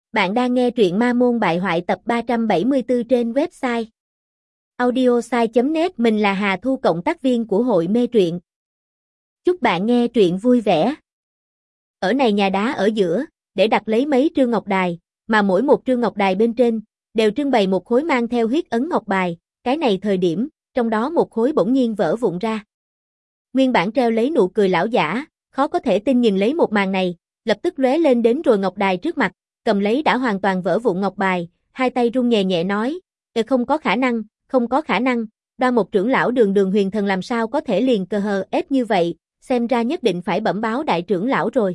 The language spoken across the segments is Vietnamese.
Bạn đang nghe truyện Ma Môn Bại Hoại tập 374 trên website audiosai.net. Mình là Hà Thu, cộng tác viên của hội mê truyện. Chúc bạn nghe truyện vui vẻ. Ở này nhà đá ở giữa, để đặt lấy mấy trương ngọc đài, mà mỗi một trương ngọc đài bên trên đều trưng bày một khối mang theo huyết ấn ngọc bài. Cái này thời điểm, trong đó một khối bỗng nhiên vỡ vụn ra. Nguyên bản treo lấy nụ cười lão giả, khó có thể tin nhìn lấy một màn này, lập tức lóe lên đến rồi ngọc đài trước mặt, cầm lấy đã hoàn toàn vỡ vụn ngọc bài, hai tay run nhẹ nhẹ nói: không có khả năng, không có khả năng, Đoan một trưởng lão đường đường huyền thần làm sao có thể liền cờ hờ ép như vậy, xem ra nhất định phải bẩm báo đại trưởng lão rồi.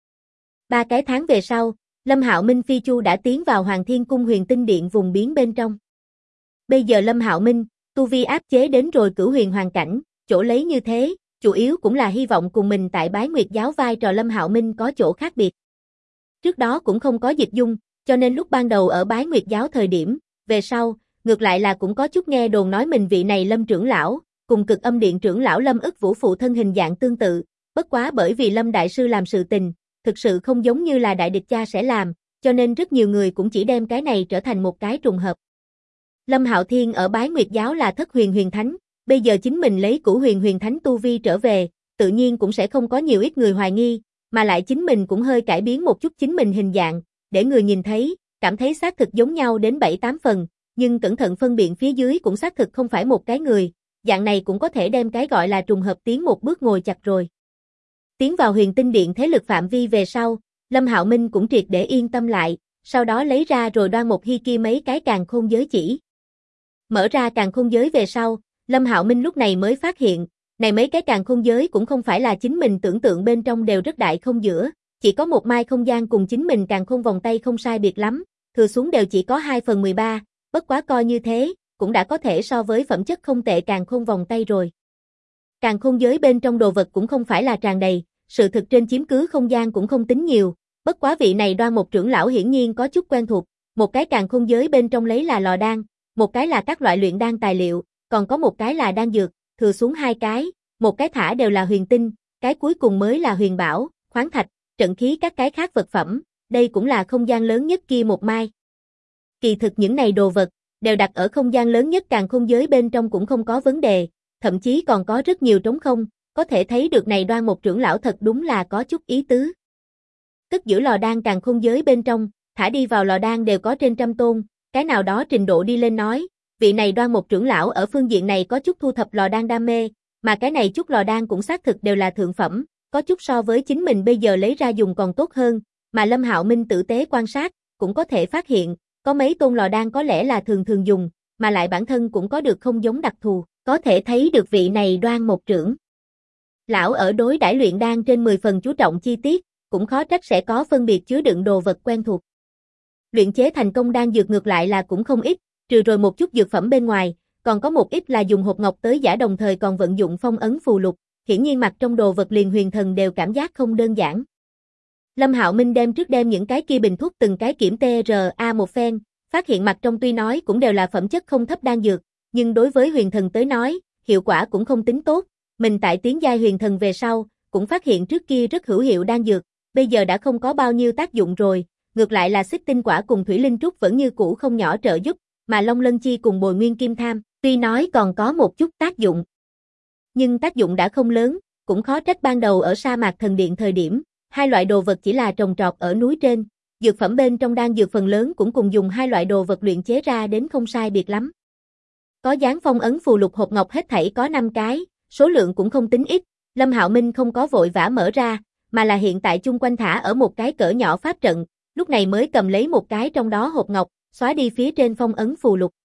3 cái tháng về sau, Lâm Hạo Minh phi chu đã tiến vào Hoàng Thiên Cung Huyền Tinh Điện vùng biến bên trong. Bây giờ Lâm Hạo Minh, tu vi áp chế đến rồi cửu huyền hoàn cảnh, chỗ lấy như thế, chủ yếu cũng là hy vọng cùng mình tại Bái Nguyệt giáo vai trò Lâm Hạo Minh có chỗ khác biệt. Trước đó cũng không có dịch dung, cho nên lúc ban đầu ở Bái Nguyệt giáo thời điểm, về sau, ngược lại là cũng có chút nghe đồn nói mình vị này Lâm trưởng lão, cùng Cực Âm Điện trưởng lão Lâm Ức Vũ phụ thân hình dạng tương tự, bất quá bởi vì Lâm đại sư làm sự tình, thực sự không giống như là đại địch cha sẽ làm, cho nên rất nhiều người cũng chỉ đem cái này trở thành một cái trùng hợp. Lâm Hạo Thiên ở Bái Nguyệt giáo là thất huyền huyền thánh, bây giờ chính mình lấy cửu huyền huyền thánh tu vi trở về, tự nhiên cũng sẽ không có nhiều ít người hoài nghi, mà lại chính mình cũng hơi cải biến một chút chính mình hình dạng, để người nhìn thấy, cảm thấy xác thực giống nhau đến 7-8 phần, nhưng cẩn thận phân biện phía dưới cũng xác thực không phải một cái người, dạng này cũng có thể đem cái gọi là trùng hợp tiến một bước ngồi chặt rồi. Tiến vào Huyền Tinh Điện thế lực phạm vi về sau, Lâm Hạo Minh cũng triệt để yên tâm lại, sau đó lấy ra rồi Đoan một hy kia mấy cái càn khôn giới chỉ. Mở ra càn khôn giới về sau, Lâm Hạo Minh lúc này mới phát hiện, này mấy cái càn khôn giới cũng không phải là chính mình tưởng tượng bên trong đều rất đại không giữa, chỉ có một mai không gian cùng chính mình càn khôn vòng tay không sai biệt lắm, thừa xuống đều chỉ có 2/13, bất quá coi như thế, cũng đã có thể so với phẩm chất không tệ càn khôn vòng tay rồi. Càn khôn giới bên trong đồ vật cũng không phải là tràn đầy, sự thực trên chiếm cứ không gian cũng không tính nhiều, bất quá vị này Đoan một trưởng lão hiển nhiên có chút quen thuộc, một cái càn khôn giới bên trong lấy là lò đan, một cái là các loại luyện đan tài liệu, còn có một cái là đan dược, thừa xuống 2 cái, một cái thả đều là huyền tinh, cái cuối cùng mới là huyền bảo, khoáng thạch, trận khí các cái khác vật phẩm, đây cũng là không gian lớn nhất kia một mai. Kỳ thực những này đồ vật, đều đặt ở không gian lớn nhất càn khôn giới bên trong cũng không có vấn đề, thậm chí còn có rất nhiều trống không, có thể thấy được này Đoan một trưởng lão thật đúng là có chút ý tứ. Cất giữ lò đan càn khôn giới bên trong, thả đi vào lò đan đều có trên 100 tôn, cái nào đó trình độ đi lên nói, vị này Đoan một trưởng lão ở phương diện này có chút thu thập lò đan đam mê, mà cái này chút lò đan cũng xác thực đều là thượng phẩm, có chút so với chính mình bây giờ lấy ra dùng còn tốt hơn, mà Lâm Hạo Minh tử tế quan sát, cũng có thể phát hiện, có mấy tôn lò đan có lẽ là thường thường dùng, mà lại bản thân cũng có được không giống đặc thù, có thể thấy được vị này Đoan một trưởng lão ở đối đãi luyện đan trên 10 phần chú trọng chi tiết, cũng khó trách sẽ có phân biệt chứa đựng đồ vật quen thuộc. Luyện chế thành công đan dược ngược lại là cũng không ít, trừ rồi một chút dược phẩm bên ngoài, còn có một ít là dùng hộp ngọc tới giả đồng thời còn vận dụng phong ấn phù lục, hiển nhiên mặt trong đồ vật liền huyền thần đều cảm giác không đơn giản. Lâm Hạo Minh đem những cái kia bình thuốc từng cái kiểm TRA một phen, phát hiện mặt trong tuy nói cũng đều là phẩm chất không thấp đan dược, nhưng đối với huyền thần tới nói, hiệu quả cũng không tính tốt. Mình tại tiến giai huyền thần về sau, cũng phát hiện trước kia rất hữu hiệu đan dược, bây giờ đã không có bao nhiêu tác dụng rồi, ngược lại là xích tinh quả cùng thủy linh trúc vẫn như cũ không nhỏ trợ giúp, mà Long Lân Chi cùng Bồi Nguyên Kim Tham, tuy nói còn có một chút tác dụng, nhưng tác dụng đã không lớn, cũng khó trách ban đầu ở sa mạc thần điện thời điểm, hai loại đồ vật chỉ là trồng trọt ở núi trên, dược phẩm bên trong đan dược phần lớn cũng cùng dùng hai loại đồ vật luyện chế ra đến không sai biệt lắm. Có dán phong ấn phù lục hộp ngọc hết thảy có 5 cái, số lượng cũng không tính ít, Lâm Hạo Minh không có vội vã mở ra, mà là hiện tại chung quanh thả ở một cái cỡ nhỏ pháp trận, lúc này mới cầm lấy một cái trong đó hộp ngọc, xóa đi phía trên phong ấn phù lục.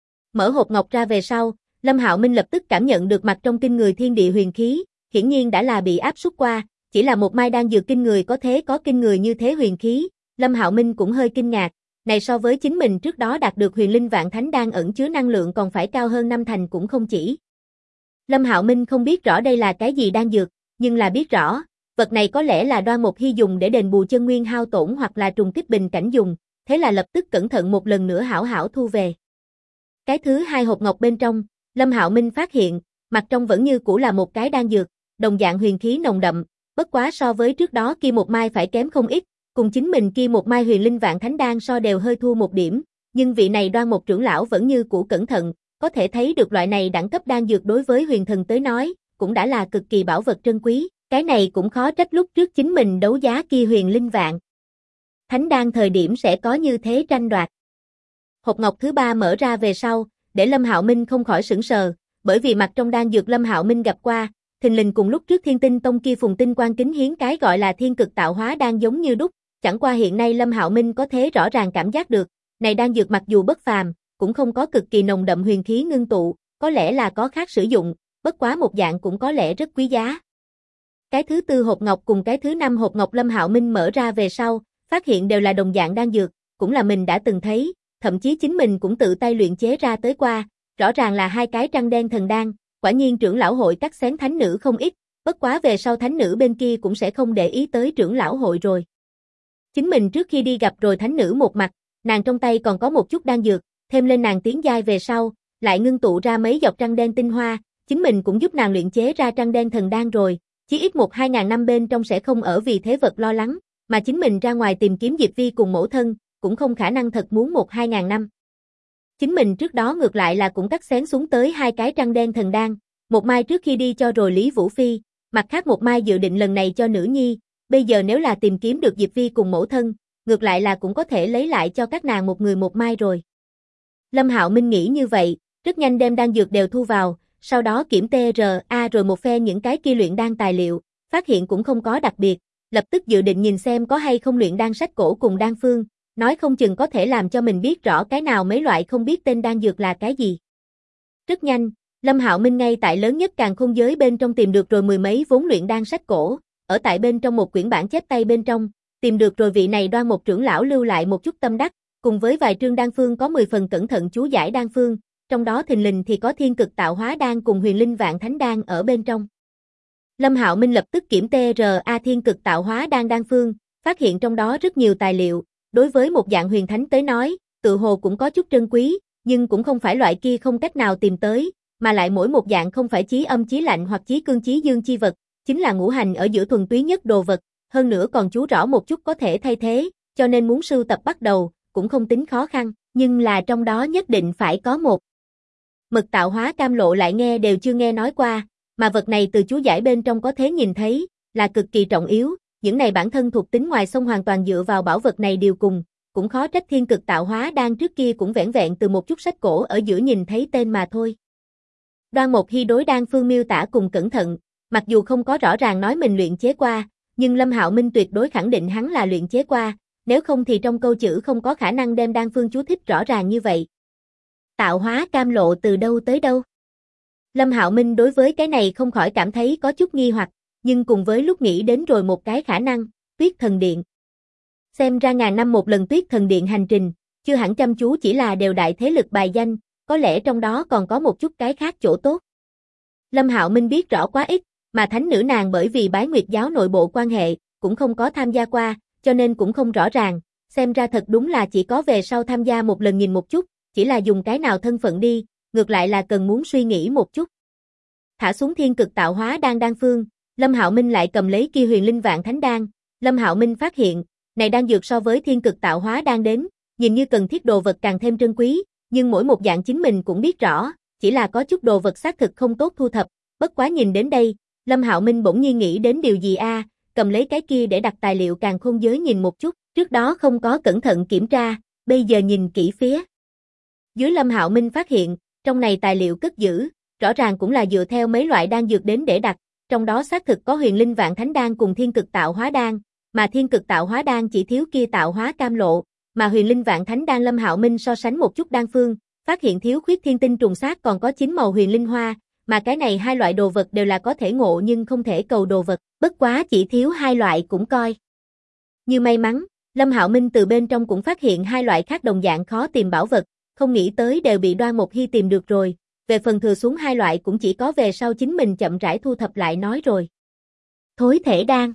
Mở hộp ngọc ra về sau, Lâm Hạo Minh lập tức cảm nhận được mặt trong kinh người thiên địa huyền khí, hiển nhiên đã là bị áp suất qua, chỉ là một mai đan dược kinh người có kinh người như thế huyền khí, Lâm Hạo Minh cũng hơi kinh ngạc, này so với chính mình trước đó đạt được huyền linh vạn thánh đan ẩn chứa năng lượng còn phải cao hơn 5 thành cũng không chỉ. Lâm Hạo Minh không biết rõ đây là cái gì đan dược, nhưng là biết rõ, vật này có lẽ là Đoan một hy dùng để đền bù chân nguyên hao tổn hoặc là trùng kích bình cảnh dùng, thế là lập tức cẩn thận một lần nữa hảo hảo thu về. Cái thứ 2 hộp ngọc bên trong, Lâm Hạo Minh phát hiện, mặt trong vẫn như cũ là một cái đan dược, đồng dạng huyền khí nồng đậm, bất quá so với trước đó kia một mai phải kém không ít, Cùng chính mình kia một mai huyền linh vạn thánh đan so đều hơi thua một điểm, nhưng vị này Đoan Mộc trưởng lão vẫn như cũ cẩn thận, có thể thấy được loại này đẳng cấp đan dược đối với huyền thần tới nói, cũng đã là cực kỳ bảo vật trân quý, cái này cũng khó trách lúc trước chính mình đấu giá kia huyền linh vạn thánh đan thời điểm sẽ có như thế tranh đoạt. Hộp ngọc thứ 3 mở ra về sau, để Lâm Hạo Minh không khỏi sửng sờ, bởi vì mặt trong đan dược Lâm Hạo Minh gặp qua, thình lình cùng lúc trước Thiên Tinh Tông kia Phùng Tinh Quan kính hiến cái gọi là thiên cực tạo hóa đan giống như đúc, chẳng qua hiện nay Lâm Hạo Minh có thể rõ ràng cảm giác được, này đan dược mặc dù bất phàm, cũng không có cực kỳ nồng đậm huyền khí ngưng tụ, có lẽ là có khác sử dụng, bất quá một dạng cũng có lẽ rất quý giá. Cái thứ 4 hộp ngọc cùng cái thứ 5 hộp ngọc Lâm Hạo Minh mở ra về sau, phát hiện đều là đồng dạng đan dược, cũng là mình đã từng thấy, thậm chí chính mình cũng tự tay luyện chế ra tới qua, rõ ràng là hai cái trăng đen thần đan, quả nhiên trưởng lão hội cắt xén thánh nữ không ít, bất quá về sau thánh nữ bên kia cũng sẽ không để ý tới trưởng lão hội rồi. Chính mình trước khi đi gặp rồi thánh nữ một mặt, nàng trong tay còn có một chút đan dược, thêm lên nàng tiến giai về sau, lại ngưng tụ ra mấy giọt trăng đen tinh hoa, chính mình cũng giúp nàng luyện chế ra trăng đen thần đan rồi, chí ít 1-2 ngàn năm bên trong sẽ không ở vì thế vật lo lắng, mà chính mình ra ngoài tìm kiếm Diệp Vi cùng mẫu thân, cũng không khả năng thật muốn 1-2 ngàn năm. Chính mình trước đó ngược lại là cũng cắt xén xuống tới hai cái trăng đen thần đan, một mai trước khi đi cho rồi Lý Vũ Phi, mặt khác một mai dự định lần này cho nữ nhi, bây giờ nếu là tìm kiếm được Diệp Vi cùng mẫu thân, ngược lại là cũng có thể lấy lại cho các nàng một người một mai rồi. Lâm Hạo Minh nghĩ như vậy, rất nhanh đem đan dược đều thu vào, sau đó kiểm TRA rồi một phen những cái kia luyện đan tài liệu, phát hiện cũng không có đặc biệt, lập tức dự định nhìn xem có hay không luyện đan sách cổ cùng đan phương, nói không chừng có thể làm cho mình biết rõ cái nào mấy loại không biết tên đan dược là cái gì. Rất nhanh, Lâm Hạo Minh ngay tại lớn nhất càn khôn giới bên trong tìm được rồi mười mấy vốn luyện đan sách cổ, ở tại bên trong một quyển bản chép tay bên trong, tìm được rồi vị này Đoan Mộc trưởng lão lưu lại một chút tâm đắc, cùng với vài trương đan phương có 10 phần cẩn thận chú giải đan phương, trong đó thình lình thì có thiên cực tạo hóa đan cùng huyền linh vạn thánh đan ở bên trong. Lâm Hạo Minh lập tức kiểm TRA thiên cực tạo hóa đan đan phương, phát hiện trong đó rất nhiều tài liệu, đối với một dạng huyền thánh tới nói, tự hồ cũng có chút trân quý, nhưng cũng không phải loại kia không cách nào tìm tới, mà lại mỗi một dạng không phải chí âm chí lạnh hoặc chí cương chí dương chi vật, chính là ngũ hành ở giữa thuần túy nhất đồ vật, hơn nữa còn chú rõ một chút có thể thay thế, cho nên muốn sưu tập bắt đầu, cũng không tính khó khăn, nhưng là trong đó nhất định phải có một mực tạo hóa cam lộ lại nghe đều chưa nghe nói qua, mà vật này từ chú giải bên trong có thể nhìn thấy, là cực kỳ trọng yếu, những này bản thân thuộc tính ngoài sông hoàn toàn dựa vào bảo vật này điều cùng, cũng khó trách thiên cực tạo hóa đan trước kia cũng vẻn vẹn từ một chút sách cổ ở giữa nhìn thấy tên mà thôi. Đoan Mộc Hi đối đan phương miêu tả cùng cẩn thận, mặc dù không có rõ ràng nói mình luyện chế qua, nhưng Lâm Hạo Minh tuyệt đối khẳng định hắn là luyện chế qua, nếu không thì trong câu chữ không có khả năng đem đan phương chú thích rõ ràng như vậy. Tạo hóa cam lộ từ đâu tới đâu? Lâm Hạo Minh đối với cái này không khỏi cảm thấy có chút nghi hoặc, nhưng cùng với lúc nghĩ đến rồi một cái khả năng, Tuyết Thần Điện. Xem ra ngàn năm một lần Tuyết Thần Điện hành trình, chưa hẳn chăm chú chỉ là đều đại thế lực bài danh, có lẽ trong đó còn có một chút cái khác chỗ tốt. Lâm Hạo Minh biết rõ quá ít, mà thánh nữ nàng bởi vì Bái Nguyệt giáo nội bộ quan hệ, cũng không có tham gia qua, cho nên cũng không rõ ràng, xem ra thật đúng là chỉ có về sau tham gia một lần nhìn một chút, chỉ là dùng cái nào thân phận đi, ngược lại là cần muốn suy nghĩ một chút. Thả xuống thiên cực tạo hóa đan đan phương, Lâm Hạo Minh lại cầm lấy kia huyền linh vạn thánh đan, Lâm Hạo Minh phát hiện, này đan dược so với thiên cực tạo hóa đan đến, nhìn như cần thiết đồ vật càng thêm trân quý, nhưng mỗi một dạng chính mình cũng biết rõ, chỉ là có chút đồ vật xác thực không tốt thu thập, bất quá nhìn đến đây, Lâm Hạo Minh bỗng nhiên nghĩ đến điều gì cầm lấy cái kia để đặt tài liệu càn khôn giới nhìn một chút, trước đó không có cẩn thận kiểm tra, bây giờ nhìn kỹ phía dưới Lâm Hạo Minh phát hiện, trong này tài liệu cất giữ, rõ ràng cũng là dựa theo mấy loại đan dược đến để đặt, trong đó xác thực có huyền linh vạn thánh đan cùng thiên cực tạo hóa đan, mà thiên cực tạo hóa đan chỉ thiếu kia tạo hóa cam lộ, mà huyền linh vạn thánh đan Lâm Hạo Minh so sánh một chút đan phương, phát hiện thiếu khuyết thiên tinh trùng sát còn có 9 màu huyền linh hoa, mà cái này hai loại đồ vật đều là có thể ngộ nhưng không thể cầu đồ vật, bất quá chỉ thiếu hai loại cũng coi như may mắn. Lâm Hạo Minh từ bên trong cũng phát hiện hai loại khác đồng dạng khó tìm bảo vật, không nghĩ tới đều bị Đoan Mộc Hi tìm được rồi, về phần thừa xuống hai loại cũng chỉ có về sau chính mình chậm rãi thu thập lại nói rồi. Thối thể đan.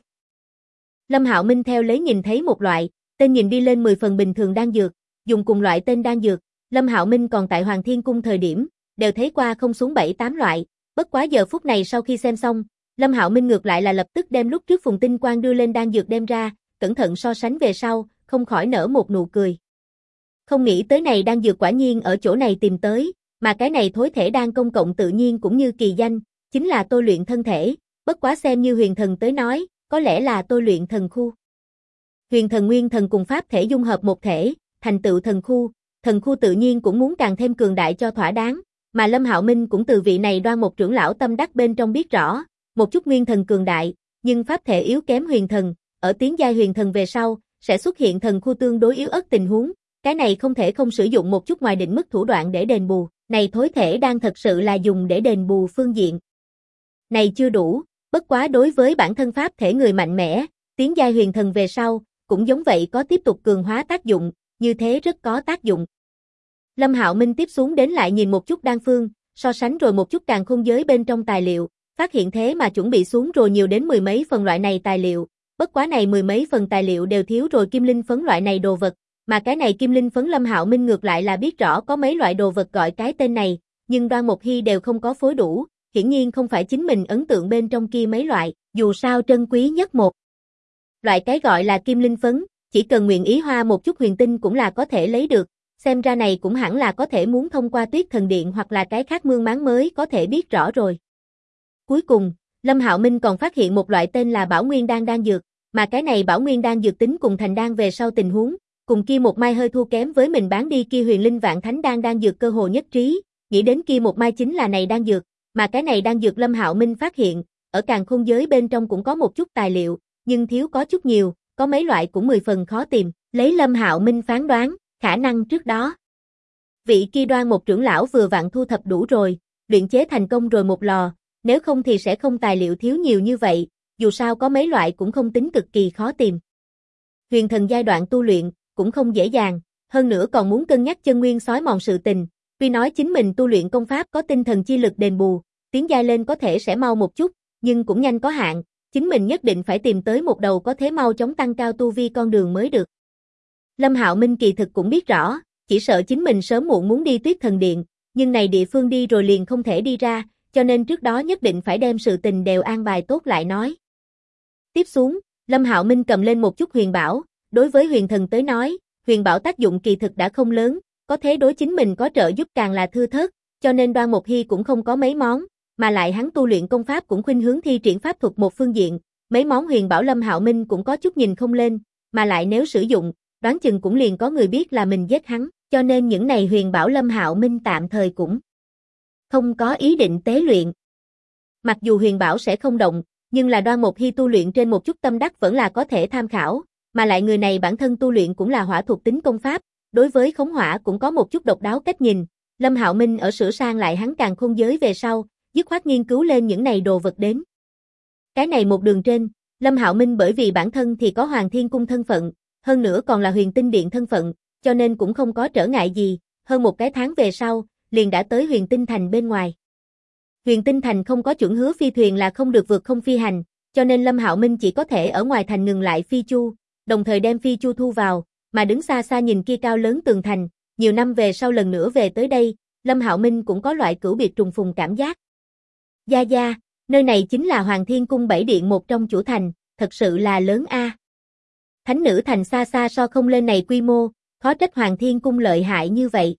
Lâm Hạo Minh theo lấy nhìn thấy một loại, tên nhìn đi lên 10 phần bình thường đan dược, dùng cùng loại tên đan dược, Lâm Hạo Minh còn tại Hoàng Thiên Cung thời điểm, đều thấy qua không xuống 7-8 loại, bất quá giờ phút này sau khi xem xong, Lâm Hạo Minh ngược lại là lập tức đem lúc trước Phùng Tinh Quang đưa lên đan dược đem ra, cẩn thận so sánh về sau, không khỏi nở một nụ cười. Không nghĩ tới này đan dược quả nhiên ở chỗ này tìm tới, mà cái này thối thể đan công cộng tự nhiên cũng như kỳ danh, chính là tôi luyện thân thể, bất quá xem như huyền thần tới nói, có lẽ là tôi luyện thần khu. Huyền thần nguyên thần cùng pháp thể dung hợp một thể, thành tựu thần khu tự nhiên cũng muốn càng thêm cường đại cho thỏa đáng, mà Lâm Hạo Minh cũng từ vị này đoan một trưởng lão tâm đắc bên trong biết rõ, một chút nguyên thần cường đại, nhưng pháp thể yếu kém huyền thần, ở tiến giai huyền thần về sau, sẽ xuất hiện thần khu tương đối yếu ớt tình huống, cái này không thể không sử dụng một chút ngoài định mức thủ đoạn để đền bù, này thối thể đang thật sự là dùng để đền bù phương diện. Này chưa đủ, bất quá đối với bản thân pháp thể người mạnh mẽ, tiến giai huyền thần về sau, cũng giống vậy có tiếp tục cường hóa tác dụng, như thế rất có tác dụng. Lâm Hạo Minh tiếp xuống đến lại nhìn một chút đan phương, so sánh rồi một chút càn khôn giới bên trong tài liệu, phát hiện thế mà chuẩn bị xuống rồi nhiều đến mười mấy phần loại này tài liệu, bất quá này mười mấy phần tài liệu đều thiếu rồi kim linh phấn loại này đồ vật, mà cái này kim linh phấn Lâm Hạo Minh ngược lại là biết rõ có mấy loại đồ vật gọi cái tên này, nhưng Đoan Mộc Hy đều không có phối đủ, hiển nhiên không phải chính mình ấn tượng bên trong kia mấy loại, dù sao trân quý nhất một. Loại cái gọi là kim linh phấn, chỉ cần nguyện ý hoa một chút huyền tinh cũng là có thể lấy được, xem ra này cũng hẳn là có thể muốn thông qua Tuyết Thần Điện hoặc là cái khác mương máng mới có thể biết rõ rồi. Cuối cùng, Lâm Hạo Minh còn phát hiện một loại tên là Bảo Nguyên đan đan dược, mà cái này Bảo Nguyên đan dược tính cùng thành đan về sau tình huống, cùng kia một mai hơi thua kém với mình bán đi kia Huyền Linh Vạn Thánh đan đan dược cơ hồ nhất trí, nghĩ đến kia một mai chính là này đan dược, mà cái này đan dược Lâm Hạo Minh phát hiện, ở càn khôn giới bên trong cũng có một chút tài liệu, nhưng thiếu có chút nhiều, có mấy loại cũng 10 phần khó tìm, lấy Lâm Hạo Minh phán đoán, khả năng trước đó. Vị kia Đoan một trưởng lão vừa vặn thu thập đủ rồi, luyện chế thành công rồi một lò, nếu không thì sẽ không tài liệu thiếu nhiều như vậy, dù sao có mấy loại cũng không tính cực kỳ khó tìm. Huyền thần giai đoạn tu luyện, cũng không dễ dàng, hơn nữa còn muốn cân nhắc chân nguyên xói mòn sự tình, tuy nói chính mình tu luyện công pháp có tinh thần chi lực đền bù, tiến giai lên có thể sẽ mau một chút, nhưng cũng nhanh có hạn, chính mình nhất định phải tìm tới một đầu có thế mau chóng tăng cao tu vi con đường mới được. Lâm Hạo Minh kỳ thực cũng biết rõ, chỉ sợ chính mình sớm muộn muốn đi Tuyết Thần Điện, nhưng này địa phương đi rồi liền không thể đi ra, cho nên trước đó nhất định phải đem sự tình đều an bài tốt lại nói. Tiếp xuống, Lâm Hạo Minh cầm lên một chút huyền bảo, đối với huyền thần tới nói, huyền bảo tác dụng kỳ thực đã không lớn, có thế đối chính mình có trợ giúp càng là thưa thớt, cho nên Đoan Mộc Hy cũng không có mấy món, mà lại hắn tu luyện công pháp cũng khuynh hướng thi triển pháp thuật một phương diện, mấy món huyền bảo Lâm Hạo Minh cũng có chút nhìn không lên, mà lại nếu sử dụng, đoán chừng cũng liền có người biết là mình giết hắn, cho nên những này huyền bảo Lâm Hạo Minh tạm thời cũng không có ý định tế luyện. Mặc dù huyền bảo sẽ không động, nhưng là Đoan Mộc Hy tu luyện trên một chút tâm đắc vẫn là có thể tham khảo, mà lại người này bản thân tu luyện cũng là hỏa thuộc tính công pháp, đối với khống hỏa cũng có một chút độc đáo cách nhìn, Lâm Hạo Minh ở sửa sang lại hắn càn khôn giới về sau, dứt khoát nghiên cứu lên những này đồ vật đến. Cái này một đường trên, Lâm Hạo Minh bởi vì bản thân thì có Hoàng Thiên Cung thân phận, hơn nữa còn là Huyền Tinh Điện thân phận, cho nên cũng không có trở ngại gì, hơn một cái tháng về sau, liền đã tới Huyền Tinh Thành bên ngoài. Huyền Tinh Thành không có chuẩn hứa phi thuyền là không được vượt không phi hành, cho nên Lâm Hạo Minh chỉ có thể ở ngoài thành ngừng lại phi chu, đồng thời đem phi chu thu vào, mà đứng xa xa nhìn kia cao lớn tường thành, nhiều năm về sau lần nữa về tới đây, Lâm Hạo Minh cũng có loại cửu biệt trùng phùng cảm giác. Gia Gia, nơi này chính là Hoàng Thiên Cung 7 điện một trong chủ thành, thật sự là lớn a. Thánh nữ thành xa xa so không lên này quy mô, khó trách Hoàng Thiên Cung lợi hại như vậy.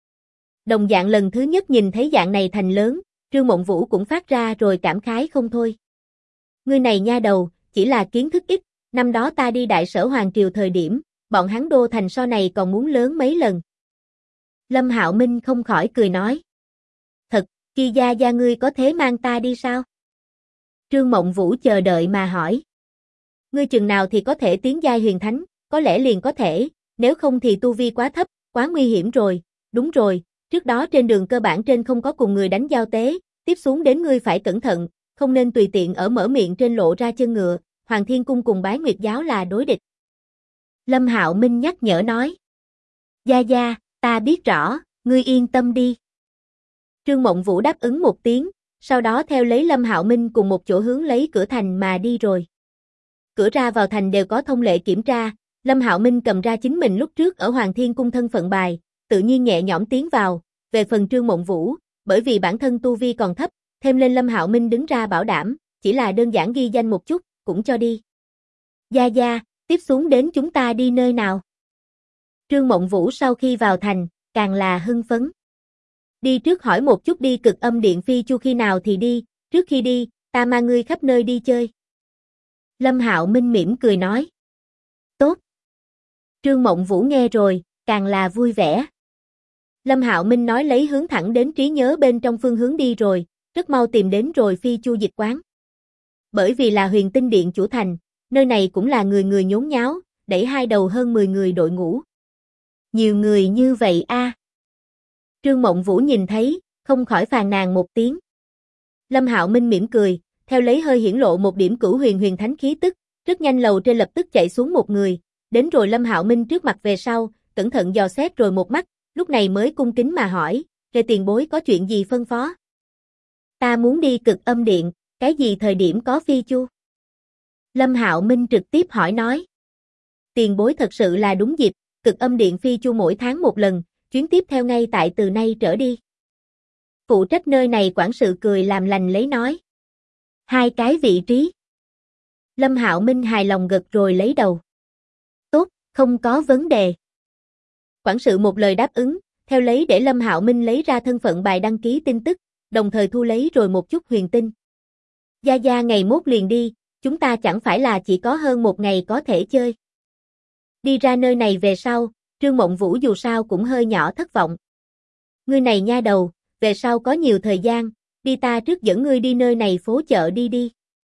Đồng dạng lần thứ nhất nhìn thấy dạng này thành lớn, Trương Mộng Vũ cũng phát ra rồi cảm khái không thôi. Ngươi này nha đầu, chỉ là kiến thức ít, năm đó ta đi Đại Sở Hoàng Triều thời điểm, bọn hắn đô thành so này còn muốn lớn mấy lần. Lâm Hạo Minh không khỏi cười nói. Thật, kia Gia Gia ngươi có thế mang ta đi sao? Trương Mộng Vũ chờ đợi mà hỏi. Ngươi chừng nào thì có thể tiến giai huyền thánh, có lẽ liền có thể, nếu không thì tu vi quá thấp, quá nguy hiểm rồi, đúng rồi, trước đó trên đường cơ bản trên không có cùng người đánh giao tế, tiếp xuống đến ngươi phải cẩn thận, không nên tùy tiện ở mở miệng trên lộ ra chân ngựa, Hoàng Thiên Cung cùng Bái Nguyệt Giáo là đối địch. Lâm Hạo Minh nhắc nhở nói. Gia Gia, ta biết rõ, ngươi yên tâm đi. Trương Mộng Vũ đáp ứng một tiếng, sau đó theo lấy Lâm Hạo Minh cùng một chỗ hướng lấy cửa thành mà đi rồi. Cửa ra vào thành đều có thông lệ kiểm tra, Lâm Hạo Minh cầm ra chính mình lúc trước ở Hoàng Thiên Cung thân phận bài, tự nhiên nhẹ nhõm tiến vào, về phần Trương Mộng Vũ, bởi vì bản thân tu vi còn thấp, thêm lên Lâm Hạo Minh đứng ra bảo đảm, chỉ là đơn giản ghi danh một chút, cũng cho đi. Gia Gia, Tiếp xuống đến chúng ta đi nơi nào? Trương Mộng Vũ sau khi vào thành, càng là hưng phấn. Đi trước hỏi một chút đi Cực Âm Điện Phi Chu khi nào thì đi, trước khi đi, ta mang ngươi khắp nơi đi chơi. Lâm Hạo Minh mỉm cười nói. Tốt. Trương Mộng Vũ nghe rồi, càng là vui vẻ. Lâm Hạo Minh nói lấy hướng thẳng đến trí nhớ bên trong phương hướng đi rồi, rất mau tìm đến rồi Phi Chu dịch quán. Bởi vì là Huyền Tinh Điện chủ thành, nơi này cũng là người người nhốn nháo, đẩy hai đầu hơn 10 người đội ngũ. Nhiều người như vậy a. Trương Mộng Vũ nhìn thấy, không khỏi phàn nàn một tiếng. Lâm Hạo Minh mỉm cười, theo lấy hơi hiển lộ một điểm cửu huyền huyền thánh khí tức, rất nhanh lầu trên lập tức chạy xuống một người, đến rồi Lâm Hạo Minh trước mặt về sau, cẩn thận dò xét rồi một mắt, lúc này mới cung kính mà hỏi, "Kẻ tiền bối có chuyện gì phân phó?" "Ta muốn đi Cực Âm Điện, cái gì thời điểm có Phi Chu?" Lâm Hạo Minh trực tiếp hỏi nói. Tiền bối thật sự là đúng dịp, Cực Âm Điện Phi Chu mỗi tháng một lần, chuyến tiếp theo ngay tại từ nay trở đi. Phụ trách nơi này quản sự cười làm lành lấy nói. 2 cái vị trí. Lâm Hạo Minh hài lòng gật rồi lấy đầu. Tốt, không có vấn đề. Quản sự một lời đáp ứng, theo lấy để Lâm Hạo Minh lấy ra thân phận bài đăng ký tin tức, đồng thời thu lấy rồi một chút huyền tinh. Gia Gia ngày mốt liền đi, chúng ta chẳng phải là chỉ có hơn một ngày có thể chơi. Đi ra nơi này về sau, Trương Mộng Vũ dù sao cũng hơi nhỏ thất vọng. Ngươi này nha đầu, về sau có nhiều thời gian, đi ta trước dẫn ngươi đi nơi này phố chợ đi đi.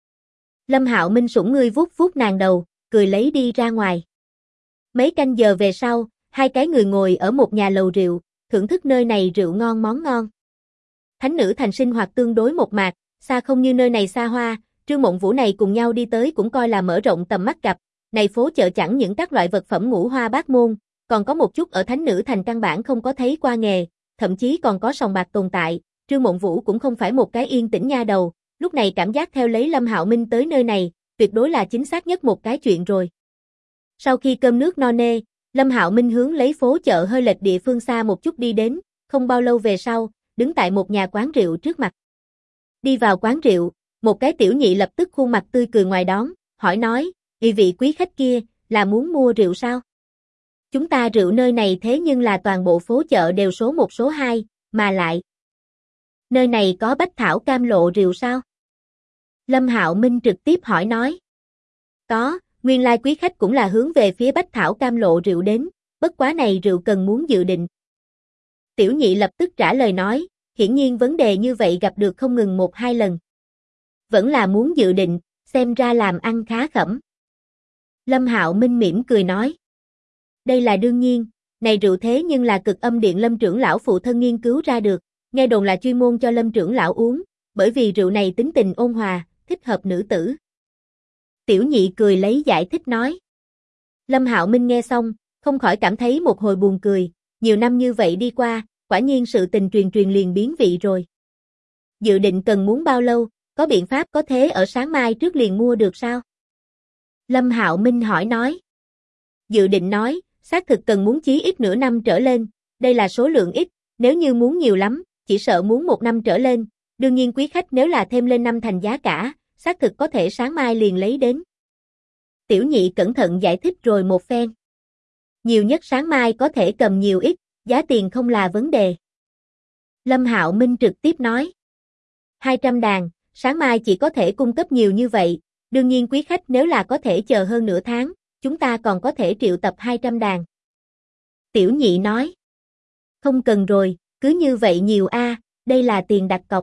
Lâm Hạo Minh sủng ngươi vuốt vuốt nàng đầu, cười lấy đi ra ngoài. Mấy canh giờ về sau, 2 cái người ngồi ở một nhà lầu rượu, thưởng thức nơi này rượu ngon món ngon. Thánh nữ thành sinh hoạt tương đối một mạc, xa không như nơi này xa hoa, Trương Mộng Vũ này cùng nhau đi tới cũng coi là mở rộng tầm mắt gặp. Này phố chợ chẳng những các loại vật phẩm ngũ hoa bát môn, còn có một chút ở thánh nữ thành căn bản không có thấy qua nghề, thậm chí còn có sòng bạc tồn tại. Trương Mộng Vũ cũng không phải một cái yên tĩnh nha đầu, lúc này cảm giác theo lấy Lâm Hạo Minh tới nơi này, tuyệt đối là chính xác nhất một cái chuyện rồi. Sau khi cơm nước no nê, Lâm Hạo Minh hướng lấy phố chợ hơi lệch địa phương xa một chút đi đến, không bao lâu về sau, đứng tại một nhà quán rượu trước mặt. Đi vào quán rượu, một cái tiểu nhị lập tức khuôn mặt tươi cười ngoài đón, hỏi nói, "Vị vị quý khách kia, là muốn mua rượu sao? Chúng ta rượu nơi này thế nhưng là toàn bộ phố chợ đều số 1 số 2, mà lại. Nơi này có bách thảo cam lộ rượu sao?" Lâm Hạo Minh trực tiếp hỏi nói. Có, nguyên lai quý khách cũng là hướng về phía bách thảo cam lộ rượu đến, bất quá này rượu cần muốn dự định. Tiểu nhị lập tức trả lời nói, hiển nhiên vấn đề như vậy gặp được không ngừng 1-2 lần. Vẫn là muốn dự định, xem ra làm ăn khá khẩm. Lâm Hạo Minh mỉm cười nói. Đây là đương nhiên, này rượu thế nhưng là Cực Âm Điện Lâm trưởng lão phụ thân nghiên cứu ra được, nghe đồn là chuyên môn cho Lâm trưởng lão uống, bởi vì rượu này tính tình ôn hòa, thích hợp nữ tử. Tiểu nhị cười lấy giải thích nói. Lâm Hạo Minh nghe xong, không khỏi cảm thấy một hồi buồn cười, nhiều năm như vậy đi qua, quả nhiên sự tình truyền truyền liền biến vị rồi. Dự định cần muốn bao lâu, có biện pháp có thế ở sáng mai trước liền mua được sao? Lâm Hạo Minh hỏi nói. Dự định nói, xác thực cần muốn chí ít nửa năm trở lên, đây là số lượng ít, nếu như muốn nhiều lắm, chỉ sợ muốn 1 năm trở lên, đương nhiên quý khách nếu là thêm lên 5 thành giá cả, xác thực có thể sáng mai liền lấy đến. Tiểu nhị cẩn thận giải thích rồi một phen. Nhiều nhất sáng mai có thể cầm nhiều ít, giá tiền không là vấn đề. Lâm Hạo Minh trực tiếp nói. 200 đàn, sáng mai chỉ có thể cung cấp nhiều như vậy, đương nhiên quý khách nếu là có thể chờ hơn nửa tháng, chúng ta còn có thể triệu tập 200 đàn. Tiểu nhị nói. Không cần rồi, cứ như vậy nhiều đây là tiền đặt cọc.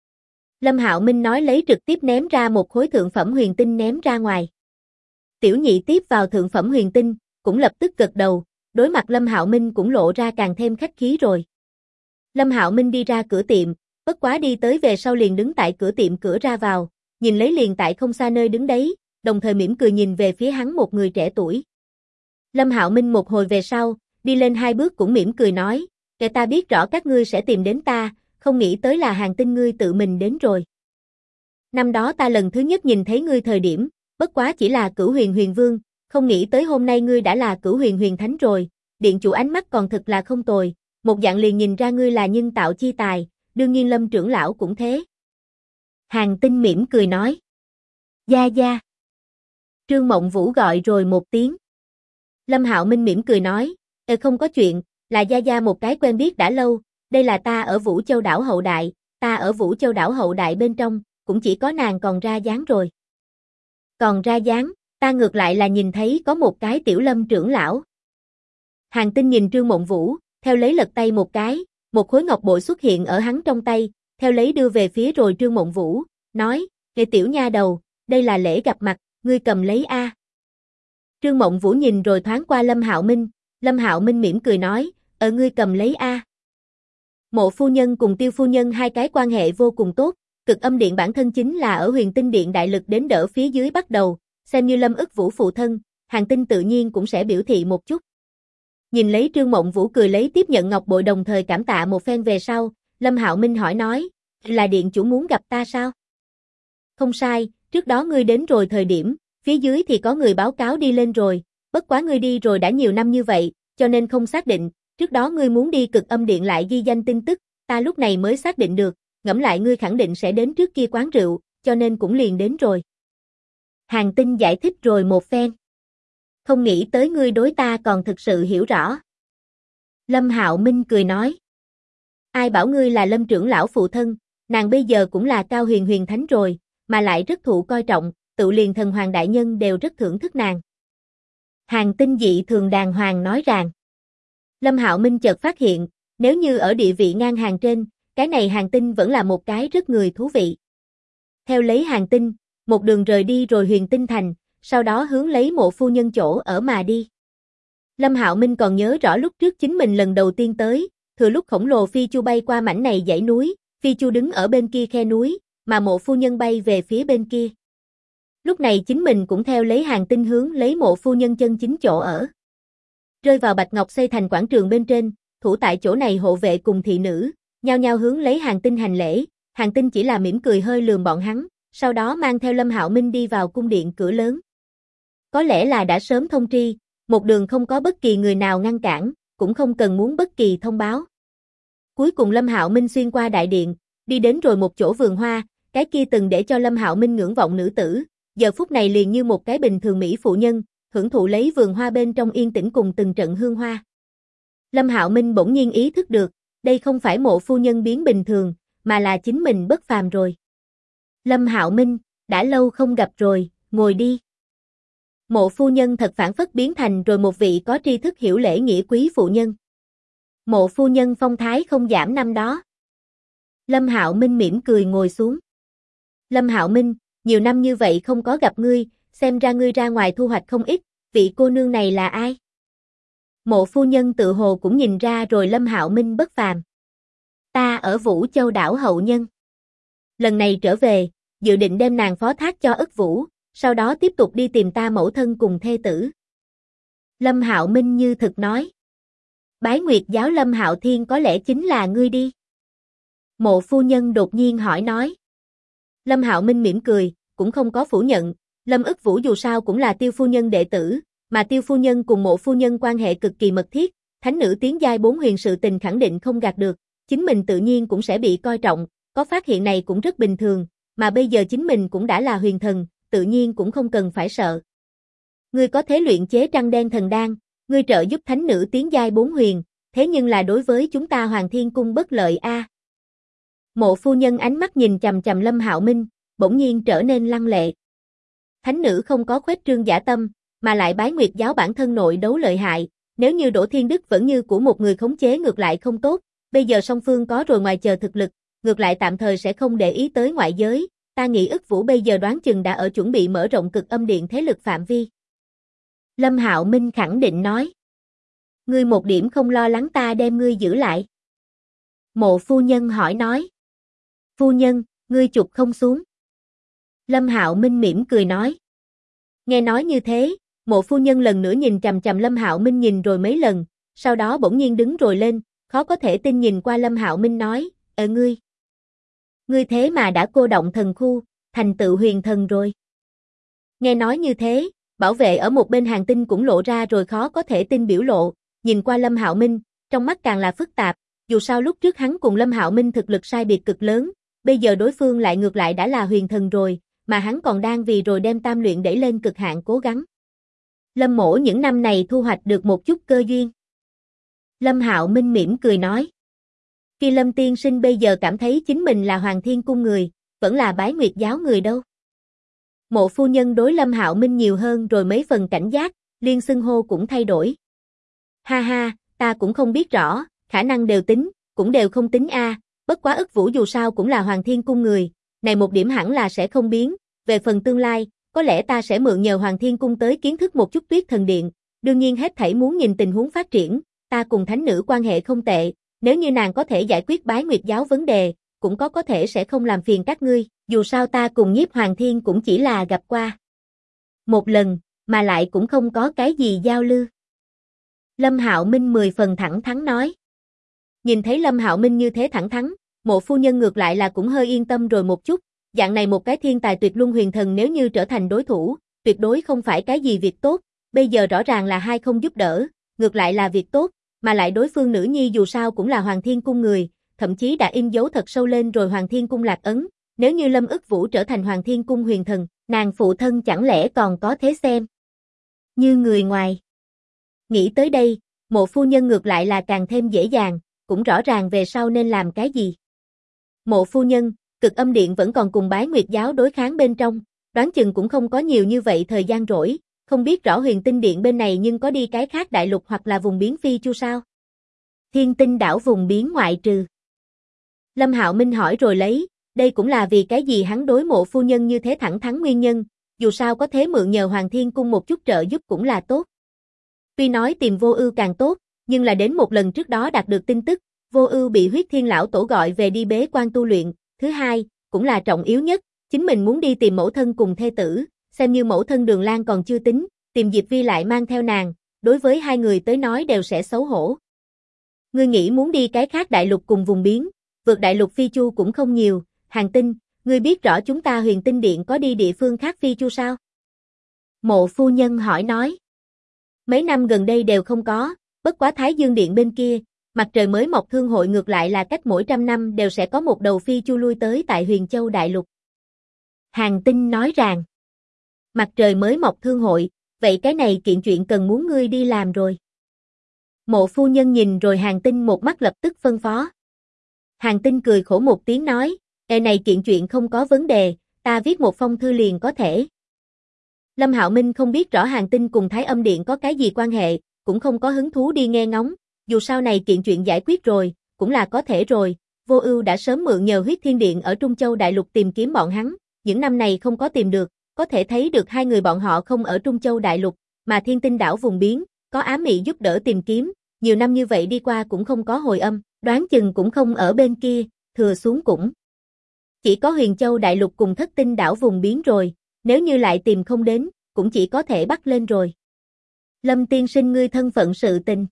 Lâm Hạo Minh nói lấy trực tiếp ném ra một khối thượng phẩm huyền tinh ném ra ngoài. Tiểu nhị tiếp vào thượng phẩm huyền tinh, cũng lập tức gật đầu, đối mặt Lâm Hạo Minh cũng lộ ra càng thêm khách khí rồi. Lâm Hạo Minh đi ra cửa tiệm, bất quá đi tới về sau liền đứng tại cửa tiệm cửa ra vào, nhìn lấy liền tại không xa nơi đứng đấy, đồng thời mỉm cười nhìn về phía hắn một người trẻ tuổi. Lâm Hạo Minh một hồi về sau, đi lên 2 bước cũng mỉm cười nói, "Kẻ ta biết rõ các ngươi sẽ tìm đến ta, không nghĩ tới là hàng tinh ngươi tự mình đến rồi. Năm đó ta lần thứ nhất nhìn thấy ngươi thời điểm, bất quá chỉ là Cửu Huyền Huyền Vương, không nghĩ tới hôm nay ngươi đã là Cửu Huyền Huyền Thánh rồi, điện chủ ánh mắt còn thật là không tồi, một dạng liền nhìn ra ngươi là nhân tạo chi tài, đương nhiên Lâm trưởng lão cũng thế." Hàng Tinh mỉm cười nói. Gia Gia. Trương Mộng Vũ gọi rồi một tiếng. Lâm Hạo Minh mỉm cười nói, không có chuyện, là Gia Gia một cái quen biết đã lâu, đây là ta ở Vũ Châu đảo hậu đại, ta ở Vũ Châu đảo hậu đại bên trong, cũng chỉ có nàng còn ra dáng rồi. Còn ra dáng, ta ngược lại là nhìn thấy có một cái tiểu Lâm trưởng lão. Hàn Tinh nhìn Trương Mộng Vũ, theo lấy lật tay một cái, một khối ngọc bội xuất hiện ở hắn trong tay, theo lấy đưa về phía rồi Trương Mộng Vũ, nói, tiểu nha đầu, đây là lễ gặp mặt, ngươi cầm lấy a. Trương Mộng Vũ nhìn rồi thoáng qua Lâm Hạo Minh mỉm cười nói, ngươi cầm lấy a. Mộ phu nhân cùng Tiêu phu nhân hai cái quan hệ vô cùng tốt, Cực Âm Điện bản thân chính là ở Huyền Tinh Điện đại lực đến đỡ phía dưới bắt đầu, xem như Lâm Ức Vũ phụ thân, Hàn Tinh tự nhiên cũng sẽ biểu thị một chút. Nhìn lấy Trương Mộng Vũ cười lấy tiếp nhận ngọc bội đồng thời cảm tạ một phen về sau, Lâm Hạo Minh hỏi nói, là điện chủ muốn gặp ta sao? Không sai, trước đó ngươi đến rồi thời điểm, phía dưới thì có người báo cáo đi lên rồi, bất quá ngươi đi rồi đã nhiều năm như vậy, cho nên không xác định, trước đó ngươi muốn đi Cực Âm Điện lại ghi danh tin tức, ta lúc này mới xác định được, ngẫm lại ngươi khẳng định sẽ đến trước kia quán rượu, cho nên cũng liền đến rồi. Hàn Tinh giải thích rồi một phen. Không nghĩ tới ngươi đối ta còn thực sự hiểu rõ. Lâm Hạo Minh cười nói. Ai bảo ngươi là Lâm trưởng lão phụ thân, nàng bây giờ cũng là cao huyền huyền thánh rồi, mà lại rất thụ coi trọng, tự liền thần hoàng đại nhân đều rất thưởng thức nàng. Hàn Tinh dị thường đàng hoàng nói rằng. Lâm Hạo Minh chợt phát hiện, nếu như ở địa vị ngang hàng trên, cái này Hàn Tinh vẫn là một cái rất người thú vị. Theo lấy Hàn Tinh, một đường rời đi rồi Huyền Tinh Thành, sau đó hướng lấy Mộ phu nhân chỗ ở mà đi. Lâm Hạo Minh còn nhớ rõ lúc trước chính mình lần đầu tiên tới, thừa lúc khổng lồ phi chu bay qua mảnh này dãy núi, phi chu đứng ở bên kia khe núi, mà Mộ phu nhân bay về phía bên kia. Lúc này chính mình cũng theo lấy Hàn Tinh hướng lấy Mộ phu nhân chân chính chỗ ở. Rơi vào bạch ngọc xây thành quảng trường bên trên, thủ tại chỗ này hộ vệ cùng thị nữ, nhao nhao hướng lấy Hàn Tinh hành lễ, Hàn Tinh chỉ là mỉm cười hơi lườm bọn hắn, sau đó mang theo Lâm Hạo Minh đi vào cung điện cửa lớn. Có lẽ là đã sớm thông tri, một đường không có bất kỳ người nào ngăn cản, cũng không cần muốn bất kỳ thông báo. Cuối cùng Lâm Hạo Minh xuyên qua đại điện, đi đến rồi một chỗ vườn hoa, cái kia từng để cho Lâm Hạo Minh ngưỡng vọng nữ tử, giờ phút này liền như một cái bình thường mỹ phụ nhân, hưởng thụ lấy vườn hoa bên trong yên tĩnh cùng từng trận hương hoa. Lâm Hạo Minh bỗng nhiên ý thức được, đây không phải Mộ phu nhân biến bình thường, mà là chính mình bất phàm rồi. Lâm Hạo Minh, đã lâu không gặp rồi, ngồi đi. Mộ phu nhân thật phản phất biến thành rồi một vị có tri thức hiểu lễ nghĩa quý phụ nhân. Mộ phu nhân phong thái không giảm năm đó. Lâm Hạo Minh mỉm cười ngồi xuống. Lâm Hạo Minh, nhiều năm như vậy không có gặp ngươi, xem ra ngươi ra ngoài thu hoạch không ít, vị cô nương này là ai? Mộ phu nhân tự hồ cũng nhìn ra rồi Lâm Hạo Minh bất phàm. Ta ở Vũ Châu đảo hậu nhân. Lần này trở về, dự định đem nàng phó thác cho Ức Vũ, sau đó tiếp tục đi tìm ta mẫu thân cùng thê tử. Lâm Hạo Minh như thực nói. Bái Nguyệt giáo Lâm Hạo Thiên có lẽ chính là ngươi đi. Mộ phu nhân đột nhiên hỏi nói. Lâm Hạo Minh mỉm cười, cũng không có phủ nhận, Lâm Ức Vũ dù sao cũng là Tiêu phu nhân đệ tử, mà Tiêu phu nhân cùng Mộ phu nhân quan hệ cực kỳ mật thiết, thánh nữ tiến giai 4 huyền sự tình khẳng định không gạt được, chính mình tự nhiên cũng sẽ bị coi trọng, có phát hiện này cũng rất bình thường, mà bây giờ chính mình cũng đã là huyền thần, tự nhiên cũng không cần phải sợ. Ngươi có thể luyện chế trăng đen thần đan, ngươi trợ giúp thánh nữ tiến giai 4 huyền, thế nhưng là đối với chúng ta Hoàng Thiên Cung bất lợi a. Mộ phu nhân ánh mắt nhìn chằm chằm Lâm Hạo Minh, bỗng nhiên trở nên lăng lệ. Thánh nữ không có khuếch trương giả tâm, mà lại Bái Nguyệt giáo bản thân nội đấu lợi hại, nếu như Đỗ Thiên Đức vẫn như của một người khống chế ngược lại không tốt, bây giờ song phương có rồi ngoài chờ thực lực, ngược lại tạm thời sẽ không để ý tới ngoại giới, ta nghĩ Ức Vũ bây giờ đoán chừng đã ở chuẩn bị mở rộng Cực Âm Điện thế lực phạm vi. Lâm Hạo Minh khẳng định nói. Ngươi một điểm không lo lắng ta đem ngươi giữ lại. Mộ phu nhân hỏi nói. Phu nhân, ngươi chụp không xuống. Lâm Hạo Minh mỉm cười nói. Nghe nói như thế, Mộ phu nhân lần nữa nhìn chằm chằm Lâm Hạo Minh nhìn rồi mấy lần, sau đó bỗng nhiên đứng rồi lên, khó có thể tin nhìn qua Lâm Hạo Minh nói, ngươi thế mà đã cô động thần khu, thành tựu huyền thần rồi. Nghe nói như thế, bảo vệ ở một bên Hàn Tinh cũng lộ ra rồi khó có thể tin biểu lộ, nhìn qua Lâm Hạo Minh, trong mắt càng là phức tạp, dù sao lúc trước hắn cùng Lâm Hạo Minh thực lực sai biệt cực lớn, bây giờ đối phương lại ngược lại đã là huyền thần rồi, mà hắn còn đang vì rồi đem tam luyện đẩy lên cực hạn cố gắng. Lâm Mỗ những năm này thu hoạch được một chút cơ duyên. Lâm Hạo Minh mỉm cười nói. Khi Lâm tiên sinh bây giờ cảm thấy chính mình là Hoàng Thiên Cung người, vẫn là Bái Nguyệt giáo người đâu. Mộ phu nhân đối Lâm Hạo Minh nhiều hơn rồi mấy phần cảnh giác, liên xưng hô cũng thay đổi. Ha ha, ta cũng không biết rõ, khả năng đều tính, cũng đều không tính a, bất quá Ức Vũ dù sao cũng là Hoàng Thiên Cung người, này một điểm hẳn là sẽ không biến, về phần tương lai, có lẽ ta sẽ mượn nhờ Hoàng Thiên Cung tới kiến thức một chút Tuyết Thần Điện, đương nhiên hết thảy muốn nhìn tình huống phát triển, ta cùng thánh nữ quan hệ không tệ, nếu như nàng có thể giải quyết Bái Nguyệt giáo vấn đề, cũng có thể sẽ không làm phiền các ngươi, dù sao ta cùng Nhiếp Hoàng Thiên cũng chỉ là gặp qua một lần, mà lại cũng không có cái gì giao lưu. Lâm Hạo Minh 10 phần thẳng thắn nói. Nhìn thấy Lâm Hạo Minh như thế thẳng thắn, Mộ phu nhân ngược lại là cũng hơi yên tâm rồi một chút, dạng này một cái thiên tài tuyệt luân huyền thần nếu như trở thành đối thủ, tuyệt đối không phải cái gì việc tốt, bây giờ rõ ràng là hai không giúp đỡ, ngược lại là việc tốt, mà lại đối phương nữ nhi dù sao cũng là Hoàng Thiên Cung người, thậm chí đã in dấu thật sâu lên rồi Hoàng Thiên Cung lạc ấn, nếu như Lâm Ức Vũ trở thành Hoàng Thiên Cung huyền thần, nàng phụ thân chẳng lẽ còn có thế xem như người ngoài. Nghĩ tới đây, Mộ phu nhân ngược lại là càng thêm dễ dàng, cũng rõ ràng về sau nên làm cái gì. Mộ phu nhân, Cực Âm Điện vẫn còn cùng Bái Nguyệt giáo đối kháng bên trong, đoán chừng cũng không có nhiều như vậy thời gian rỗi, không biết rõ Huyền Tinh Điện bên này nhưng có đi cái khác đại lục hoặc là vùng biến phi chu sao? Thiên Tinh đảo vùng biến ngoại trừ. Lâm Hạo Minh hỏi rồi lấy, đây cũng là vì cái gì hắn đối Mộ phu nhân như thế thẳng thắn nguyên nhân, dù sao có thế mượn nhờ Hoàng Thiên Cung một chút trợ giúp cũng là tốt. Tuy nói tìm Vô Ưu càng tốt, nhưng là đến một lần trước đó đạt được tin tức, Vô Ưu bị Huyết Thiên lão tổ gọi về đi bế quan tu luyện, thứ hai, cũng là trọng yếu nhất, chính mình muốn đi tìm mẫu thân cùng thê tử, xem như mẫu thân Đường Lan còn chưa tính, tìm Diệp Vi lại mang theo nàng, đối với hai người tới nói đều sẽ xấu hổ. Ngươi nghĩ muốn đi cái khác đại lục cùng vùng biến, vượt đại lục phi chu cũng không nhiều, Hàng Tinh, ngươi biết rõ chúng ta Huyền Tinh Điện có đi địa phương khác phi chu sao? Mộ phu nhân hỏi nói. Mấy năm gần đây đều không có, bất quá Thái Dương Điện bên kia, Mặt Trời Mới Mọc Thương hội ngược lại là cách mỗi 100 năm đều sẽ có một đầu phi chu lui tới tại Huyền Châu Đại Lục. Hàng Tinh nói rằng, Mặt Trời Mới Mọc Thương hội, vậy cái này kiện chuyện cần muốn ngươi đi làm rồi. Mộ phu nhân nhìn rồi Hàng Tinh một mắt lập tức phân phó. Hàng Tinh cười khổ một tiếng nói, này kiện chuyện không có vấn đề, ta viết một phong thư liền có thể. Lâm Hạo Minh không biết rõ Hàng Tinh cùng Thái Âm Điện có cái gì quan hệ, cũng không có hứng thú đi nghe ngóng, dù sau này kiện chuyện giải quyết rồi, cũng là có thể rồi, Vô Ưu đã sớm mượn nhờ Huyết Thiên Điện ở Trung Châu Đại Lục tìm kiếm bọn hắn, những năm này không có tìm được, có thể thấy được hai người bọn họ không ở Trung Châu Đại Lục, mà Thiên Tinh đảo vùng biến, có Ám Mị giúp đỡ tìm kiếm, nhiều năm như vậy đi qua cũng không có hồi âm, đoán chừng cũng không ở bên kia, thừa xuống cũng chỉ có Huyền Châu Đại Lục cùng Thất Tinh đảo vùng biến rồi, nếu như lại tìm không đến, cũng chỉ có thể bắt lên rồi. Lâm tiên sinh ngươi thân phận sự tình.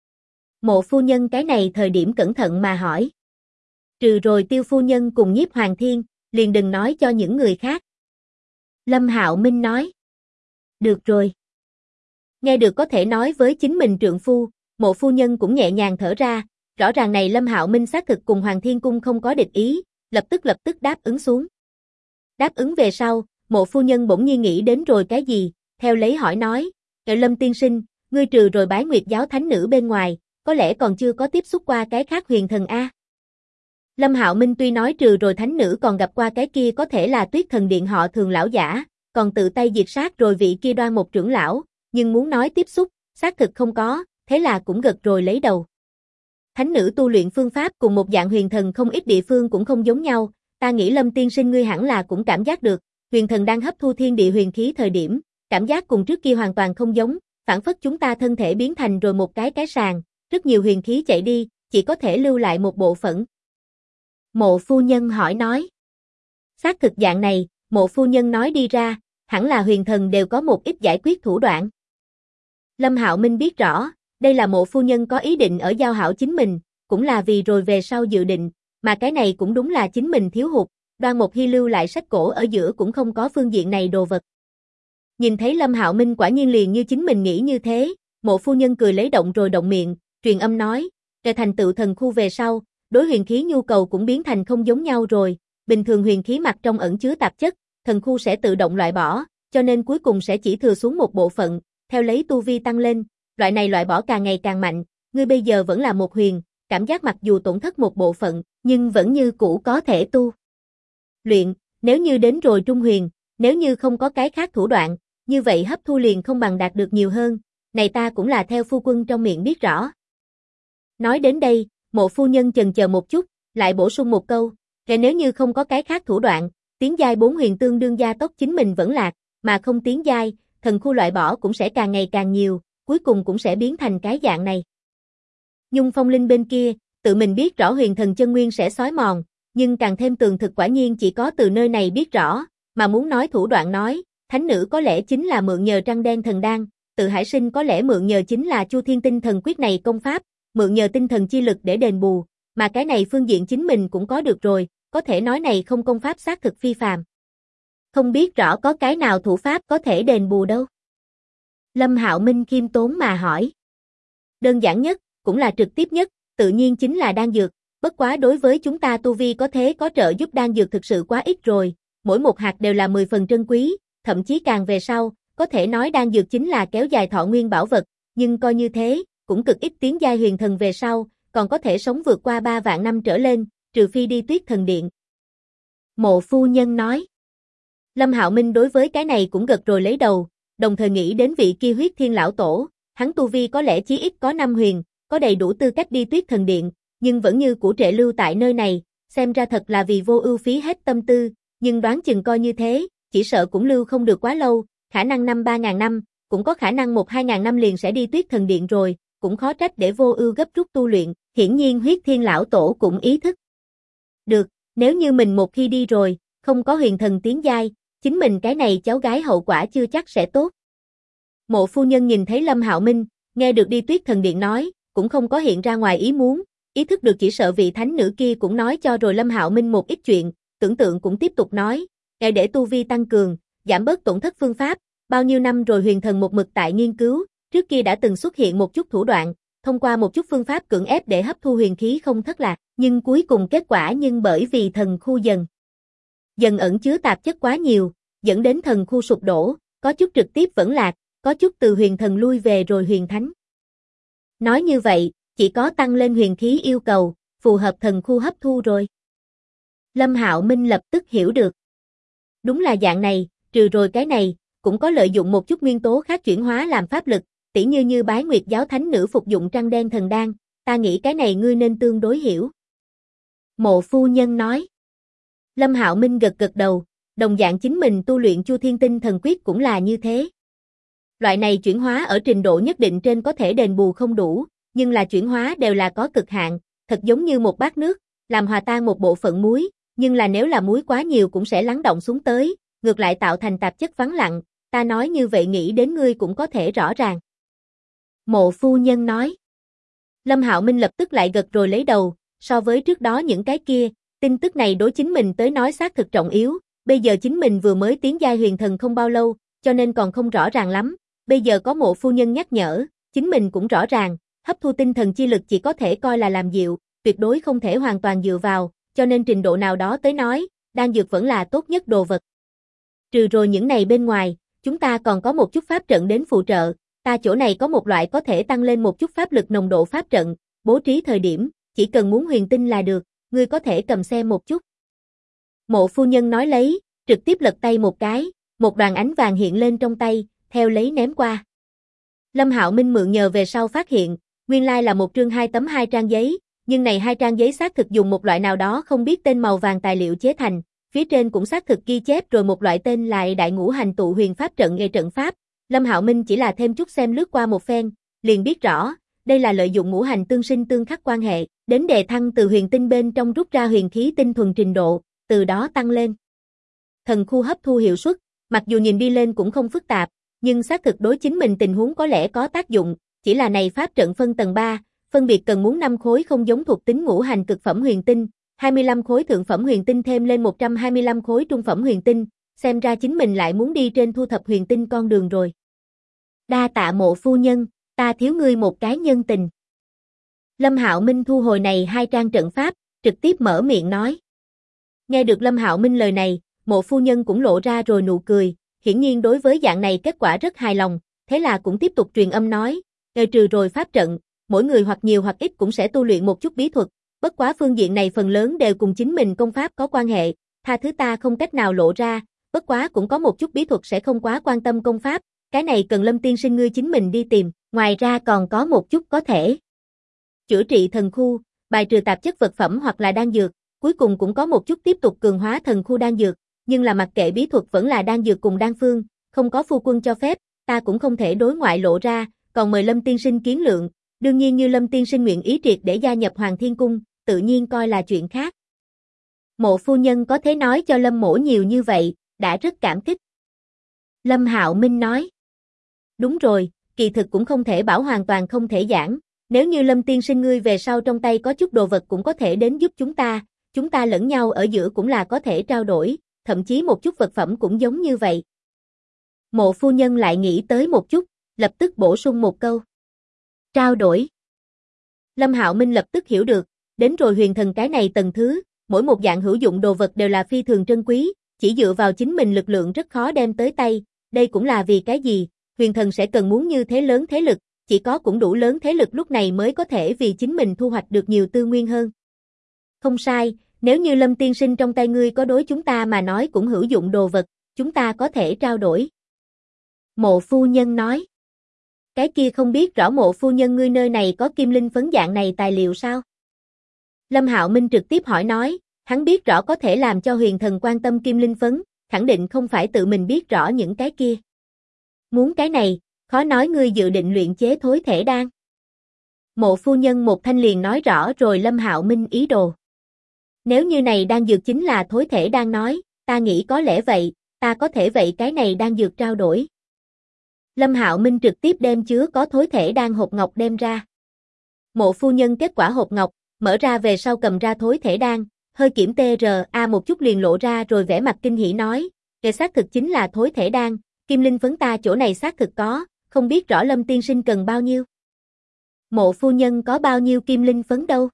Mộ phu nhân cái này thời điểm cẩn thận mà hỏi. Trừ rồi Tiêu phu nhân cùng Nhiếp Hoàng Thiên, liền đừng nói cho những người khác. Lâm Hạo Minh nói. Được rồi. Nghe được có thể nói với chính mình trượng phu, Mộ phu nhân cũng nhẹ nhàng thở ra, rõ ràng này Lâm Hạo Minh xác thực cùng Hoàng Thiên Cung không có địch ý, lập tức đáp ứng xuống. Đáp ứng về sau, Mộ phu nhân bỗng nhiên nghĩ đến rồi cái gì, theo lấy hỏi nói, Lâm tiên sinh, ngươi trừ rồi Bái Nguyệt giáo thánh nữ bên ngoài, có lẽ còn chưa có tiếp xúc qua cái khác huyền thần a. Lâm Hạo Minh tuy nói trừ rồi thánh nữ còn gặp qua cái kia có thể là Tuyết Thần Điện họ Thường lão giả, còn tự tay diệt sát rồi vị kia Đoan một trưởng lão, nhưng muốn nói tiếp xúc, xác thực không có, thế là cũng gật rồi lấy đầu. Thánh nữ tu luyện phương pháp cùng một dạng huyền thần không ít địa phương cũng không giống nhau, ta nghĩ Lâm tiên sinh ngươi hẳn là cũng cảm giác được, huyền thần đang hấp thu thiên địa huyền khí thời điểm, cảm giác cùng trước kia hoàn toàn không giống, phản phất chúng ta thân thể biến thành rồi một cái sàn, rất nhiều huyền khí chạy đi, chỉ có thể lưu lại một bộ phận. Mộ phu nhân hỏi nói. Xác thực dạng này, Mộ phu nhân nói đi ra, hẳn là huyền thần đều có một ít giải quyết thủ đoạn. Lâm Hạo Minh biết rõ, đây là Mộ phu nhân có ý định ở giao hảo chính mình, cũng là vì rồi về sau dự định, mà cái này cũng đúng là chính mình thiếu hụt, Đoan Mộc Hy lưu lại sách cổ ở giữa cũng không có phương diện này đồ vật. Nhìn thấy Lâm Hạo Minh quả nhiên liền như chính mình nghĩ như thế, Mộ phu nhân cười lấy động rồi động miệng, truyền âm nói, trở thành tựu thần khu về sau, đối huyền khí nhu cầu cũng biến thành không giống nhau rồi, bình thường huyền khí mặt trong ẩn chứa tạp chất, thần khu sẽ tự động loại bỏ, cho nên cuối cùng sẽ chỉ thừa xuống một bộ phận, theo lấy tu vi tăng lên, loại này loại bỏ càng ngày càng mạnh, ngươi bây giờ vẫn là một huyền, cảm giác mặc dù tổn thất một bộ phận, nhưng vẫn như cũ có thể tu luyện, nếu như đến rồi trung huyền, nếu như không có cái khác thủ đoạn, như vậy hấp thu liền không bằng đạt được nhiều hơn, này ta cũng là theo phu quân trong miệng biết rõ. Nói đến đây, Mộ phu nhân chần chờ một chút, lại bổ sung một câu, nếu như không có cái khác thủ đoạn, tiến giai 4 huyền tương đương gia tốc chính mình vẫn lạc, mà không tiến giai, thần khu loại bỏ cũng sẽ càng ngày càng nhiều, cuối cùng cũng sẽ biến thành cái dạng này. Nhung Phong Linh bên kia, tự mình biết rõ huyền thần chân nguyên sẽ xói mòn, nhưng càng thêm tường thực quả nhiên chỉ có từ nơi này biết rõ, mà muốn nói thủ đoạn nói, thánh nữ có lẽ chính là mượn nhờ trăng đen thần đan, tự Hải Sinh có lẽ mượn nhờ chính là Chu Thiên Tinh Thần Quyết này công pháp, mượn nhờ tinh thần chi lực để đền bù, mà cái này phương diện chính mình cũng có được rồi, có thể nói này không công pháp xác thực phi phàm. Không biết rõ có cái nào thủ pháp có thể đền bù đâu. Lâm Hạo Minh khiêm tốn mà hỏi. Đơn giản nhất, cũng là trực tiếp nhất, tự nhiên chính là đan dược, bất quá đối với chúng ta tu vi có thế có trợ giúp đan dược thực sự quá ít rồi, mỗi một hạt đều là 10 phần trân quý, thậm chí càng về sau, có thể nói đan dược chính là kéo dài thọ nguyên bảo vật, nhưng coi như thế, cũng cực ít tiến giai huyền thần về sau, còn có thể sống vượt qua 3 vạn năm trở lên, trừ phi đi Tuyết Thần Điện. Mộ phu nhân nói. Lâm Hạo Minh đối với cái này cũng gật rồi lấy đầu, đồng thời nghĩ đến vị kia Huyết Thiên lão tổ, hắn tu vi có lẽ chí ít có 5 huyền, có đầy đủ tư cách đi Tuyết Thần Điện, nhưng vẫn như cũ trệ lưu tại nơi này, xem ra thật là vì vô ưu phí hết tâm tư, nhưng đoán chừng coi như thế, chỉ sợ cũng lưu không được quá lâu, khả năng 3.000 năm, cũng có khả năng 1-2.000 năm liền sẽ đi Tuyết Thần Điện rồi, cũng khó trách để vô ưu gấp rút tu luyện, hiển nhiên Huyết Thiên lão tổ cũng ý thức. Được, nếu như mình một khi đi rồi, không có huyền thần tiến giai, chính mình cái này cháu gái hậu quả chưa chắc sẽ tốt. Mộ phu nhân nhìn thấy Lâm Hạo Minh, nghe được đi Tuyết Thần Điện nói, cũng không có hiện ra ngoài ý muốn, ý thức được chỉ sợ vị thánh nữ kia cũng nói cho rồi Lâm Hạo Minh một ít chuyện, tưởng tượng cũng tiếp tục nói, để tu vi tăng cường, giảm bớt tổn thất phương pháp, bao nhiêu năm rồi huyền thần một mực tại nghiên cứu, trước kia đã từng xuất hiện một chút thủ đoạn, thông qua một chút phương pháp cưỡng ép để hấp thu huyền khí không thất lạc, nhưng cuối cùng kết quả nhưng bởi vì thần khu dần ẩn chứa tạp chất quá nhiều, dẫn đến thần khu sụp đổ, có chút trực tiếp vẫn lạc, có chút từ huyền thần lui về rồi huyền thánh. Nói như vậy, chỉ có tăng lên huyền khí yêu cầu, phù hợp thần khu hấp thu rồi. Lâm Hạo Minh lập tức hiểu được. Đúng là dạng này, trừ rồi cái này, cũng có lợi dụng một chút nguyên tố khác chuyển hóa làm pháp lực, tỉ như Bái Nguyệt giáo thánh nữ phục dụng trăng đen thần đan, ta nghĩ cái này ngươi nên tương đối hiểu. Mộ phu nhân nói. Lâm Hạo Minh gật gật đầu, đồng dạng chính mình tu luyện Chu Thiên Tinh Thần Quyết cũng là như thế. Loại này chuyển hóa ở trình độ nhất định trên có thể đền bù không đủ, nhưng là chuyển hóa đều là có cực hạn, thật giống như một bát nước, làm hòa tan một bộ phận muối, nhưng là nếu là muối quá nhiều cũng sẽ lắng đọng xuống tới, ngược lại tạo thành tạp chất vắng lặng, ta nói như vậy nghĩ đến ngươi cũng có thể rõ ràng. Mộ phu nhân nói. Lâm Hạo Minh lập tức lại gật rồi lấy đầu, so với trước đó những cái kia, tin tức này đối chính mình tới nói xác thực trọng yếu, bây giờ chính mình vừa mới tiến giai huyền thần không bao lâu, cho nên còn không rõ ràng lắm, bây giờ có mộ phu nhân nhắc nhở, chính mình cũng rõ ràng, hấp thu tinh thần chi lực chỉ có thể coi là làm dịu, tuyệt đối không thể hoàn toàn dựa vào, cho nên trình độ nào đó tới nói, đan dược vẫn là tốt nhất đồ vật. Trừ rồi những này bên ngoài, chúng ta còn có một chút pháp trận đến phụ trợ, ta chỗ này có một loại có thể tăng lên một chút pháp lực nồng độ pháp trận, bố trí thời điểm, chỉ cần muốn huyền tinh là được, ngươi có thể cầm xem một chút. Mộ phu nhân nói lấy, trực tiếp lật tay một cái, một đoàn ánh vàng hiện lên trong tay, theo lấy ném qua. Lâm Hạo Minh mượn nhờ về sau phát hiện, nguyên lai là một chương 2 tấm 2 trang giấy, nhưng này 2 trang giấy xác thực dùng một loại nào đó không biết tên màu vàng tài liệu chế thành, phía trên cũng xác thực ghi chép rồi một loại tên là Đại Ngũ Hành Tụ Huyền Pháp Trận nghệ trận pháp. Lâm Hạo Minh chỉ là thêm chút xem lướt qua một phen, liền biết rõ, đây là lợi dụng ngũ hành tương sinh tương khắc quan hệ, đến đề thăng từ huyền tinh bên trong rút ra huyền khí tinh thuần trình độ, từ đó tăng lên thần khu hấp thu hiệu suất, mặc dù nhìn đi lên cũng không phức tạp, nhưng xác thực đối chính mình tình huống có lẽ có tác dụng, chỉ là này pháp trận phân tầng 3, phân biệt cần muốn 5 khối không giống thuộc tính ngũ hành cực phẩm huyền tinh, 25 khối thượng phẩm huyền tinh thêm lên 125 khối trung phẩm huyền tinh, xem ra chính mình lại muốn đi trên thu thập huyền tinh con đường rồi. Đa tạ mộ phu nhân, ta thiếu ngươi một cái nhân tình. Lâm Hạo Minh thu hồi này 2 trang trận pháp, trực tiếp mở miệng nói. Nghe được Lâm Hạo Minh lời này, Mộ phu nhân cũng lộ ra rồi nụ cười, hiển nhiên đối với dạng này kết quả rất hài lòng, thế là cũng tiếp tục truyền âm nói, trừ rồi pháp trận, mỗi người hoặc nhiều hoặc ít cũng sẽ tu luyện một chút bí thuật, bất quá phương diện này phần lớn đều cùng chính mình công pháp có quan hệ, tha thứ ta không cách nào lộ ra, bất quá cũng có một chút bí thuật sẽ không quá quan tâm công pháp, cái này cần Lâm tiên sinh ngươi chính mình đi tìm, ngoài ra còn có một chút có thể chữa trị thần khu, bài trừ tạp chất vật phẩm hoặc là đan dược, cuối cùng cũng có một chút tiếp tục cường hóa thần khu đan dược, nhưng là mặc kệ bí thuật vẫn là đan dược cùng đan phương, không có phu quân cho phép, ta cũng không thể đối ngoại lộ ra, còn mời Lâm tiên sinh kiến lượng, đương nhiên như Lâm tiên sinh nguyện ý triệt để gia nhập Hoàng Thiên Cung, tự nhiên coi là chuyện khác. Mộ phu nhân có thể nói cho Lâm mỗ nhiều như vậy, đã rất cảm kích. Lâm Hạo Minh nói, đúng rồi, kỳ thực cũng không thể bảo hoàn toàn không thể giảng, nếu như Lâm tiên sinh ngươi về sau trong tay có chút đồ vật cũng có thể đến giúp chúng ta lẫn nhau ở giữa cũng là có thể trao đổi, thậm chí một chút vật phẩm cũng giống như vậy. Mộ phu nhân lại nghĩ tới một chút, lập tức bổ sung một câu. Trao đổi. Lâm Hạo Minh lập tức hiểu được, đến rồi huyền thần cái này tầng thứ, mỗi một dạng hữu dụng đồ vật đều là phi thường trân quý, chỉ dựa vào chính mình lực lượng rất khó đem tới tay, đây cũng là vì cái gì, huyền thần sẽ cần muốn như thế lớn thế lực, chỉ có cũng đủ lớn thế lực lúc này mới có thể vì chính mình thu hoạch được nhiều tư nguyên hơn. Không sai, nếu như Lâm tiên sinh trong tay ngươi có đối chúng ta mà nói cũng hữu dụng đồ vật, chúng ta có thể trao đổi. Mộ phu nhân nói. Cái kia không biết rõ mộ phu nhân ngươi nơi này có kim linh phấn dạng này tài liệu sao? Lâm Hạo Minh trực tiếp hỏi nói, hắn biết rõ có thể làm cho huyền thần quan tâm kim linh phấn, khẳng định không phải tự mình biết rõ những cái kia. Muốn cái này, khó nói ngươi dự định luyện chế thối thể đan. Mộ phu nhân một thanh liền nói rõ rồi Lâm Hạo Minh ý đồ. Nếu như này đan dược chính là thối thể đan nói, ta nghĩ có lẽ vậy, ta có thể vậy cái này đan dược trao đổi. Lâm Hạo Minh trực tiếp đem chứa có thối thể đan hộp ngọc đem ra. Mộ phu nhân kết quả hộp ngọc, mở ra về sau cầm ra thối thể đan, hơi kiểm TRA một chút liền lộ ra rồi vẻ mặt kinh hỉ nói, kệ xác thực chính là thối thể đan, kim linh phấn ta chỗ này xác thực có, không biết rõ Lâm tiên sinh cần bao nhiêu. Mộ phu nhân có bao nhiêu kim linh phấn đâu?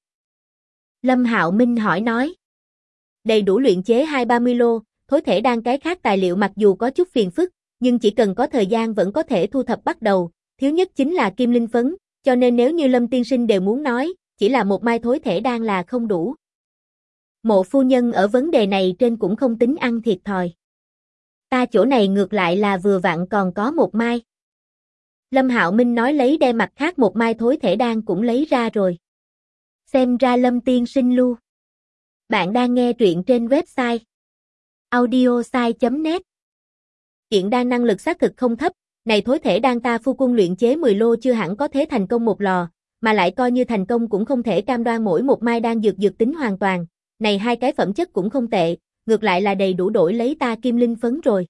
Lâm Hạo Minh hỏi nói. Đầy đủ luyện chế 2-30 lô, thối thể đan cái khác tài liệu mặc dù có chút phiền phức, nhưng chỉ cần có thời gian vẫn có thể thu thập bắt đầu, thiếu nhất chính là kim linh phấn, cho nên nếu như Lâm tiên sinh đều muốn nói, chỉ là một mai thối thể đan là không đủ. Mộ phu nhân ở vấn đề này trên cũng không tính ăn thiệt thòi. Ta chỗ này ngược lại là vừa vặn còn có một mai. Lâm Hạo Minh nói lấy đem mặt khác một mai thối thể đan cũng lấy ra rồi. Xem ra Lâm tiên sinh lưu. Bạn đang nghe truyện trên website audiosai.net. Kiện đan năng lực xác thực không thấp, này thối thể đan ta phu quân luyện chế 10 lô chưa hẳn có thể thành công một lò, mà lại coi như thành công cũng không thể cam đoan mỗi một mai đan dược tính hoàn toàn, này hai cái phẩm chất cũng không tệ, ngược lại là đầy đủ đổi lấy ta kim linh phấn rồi.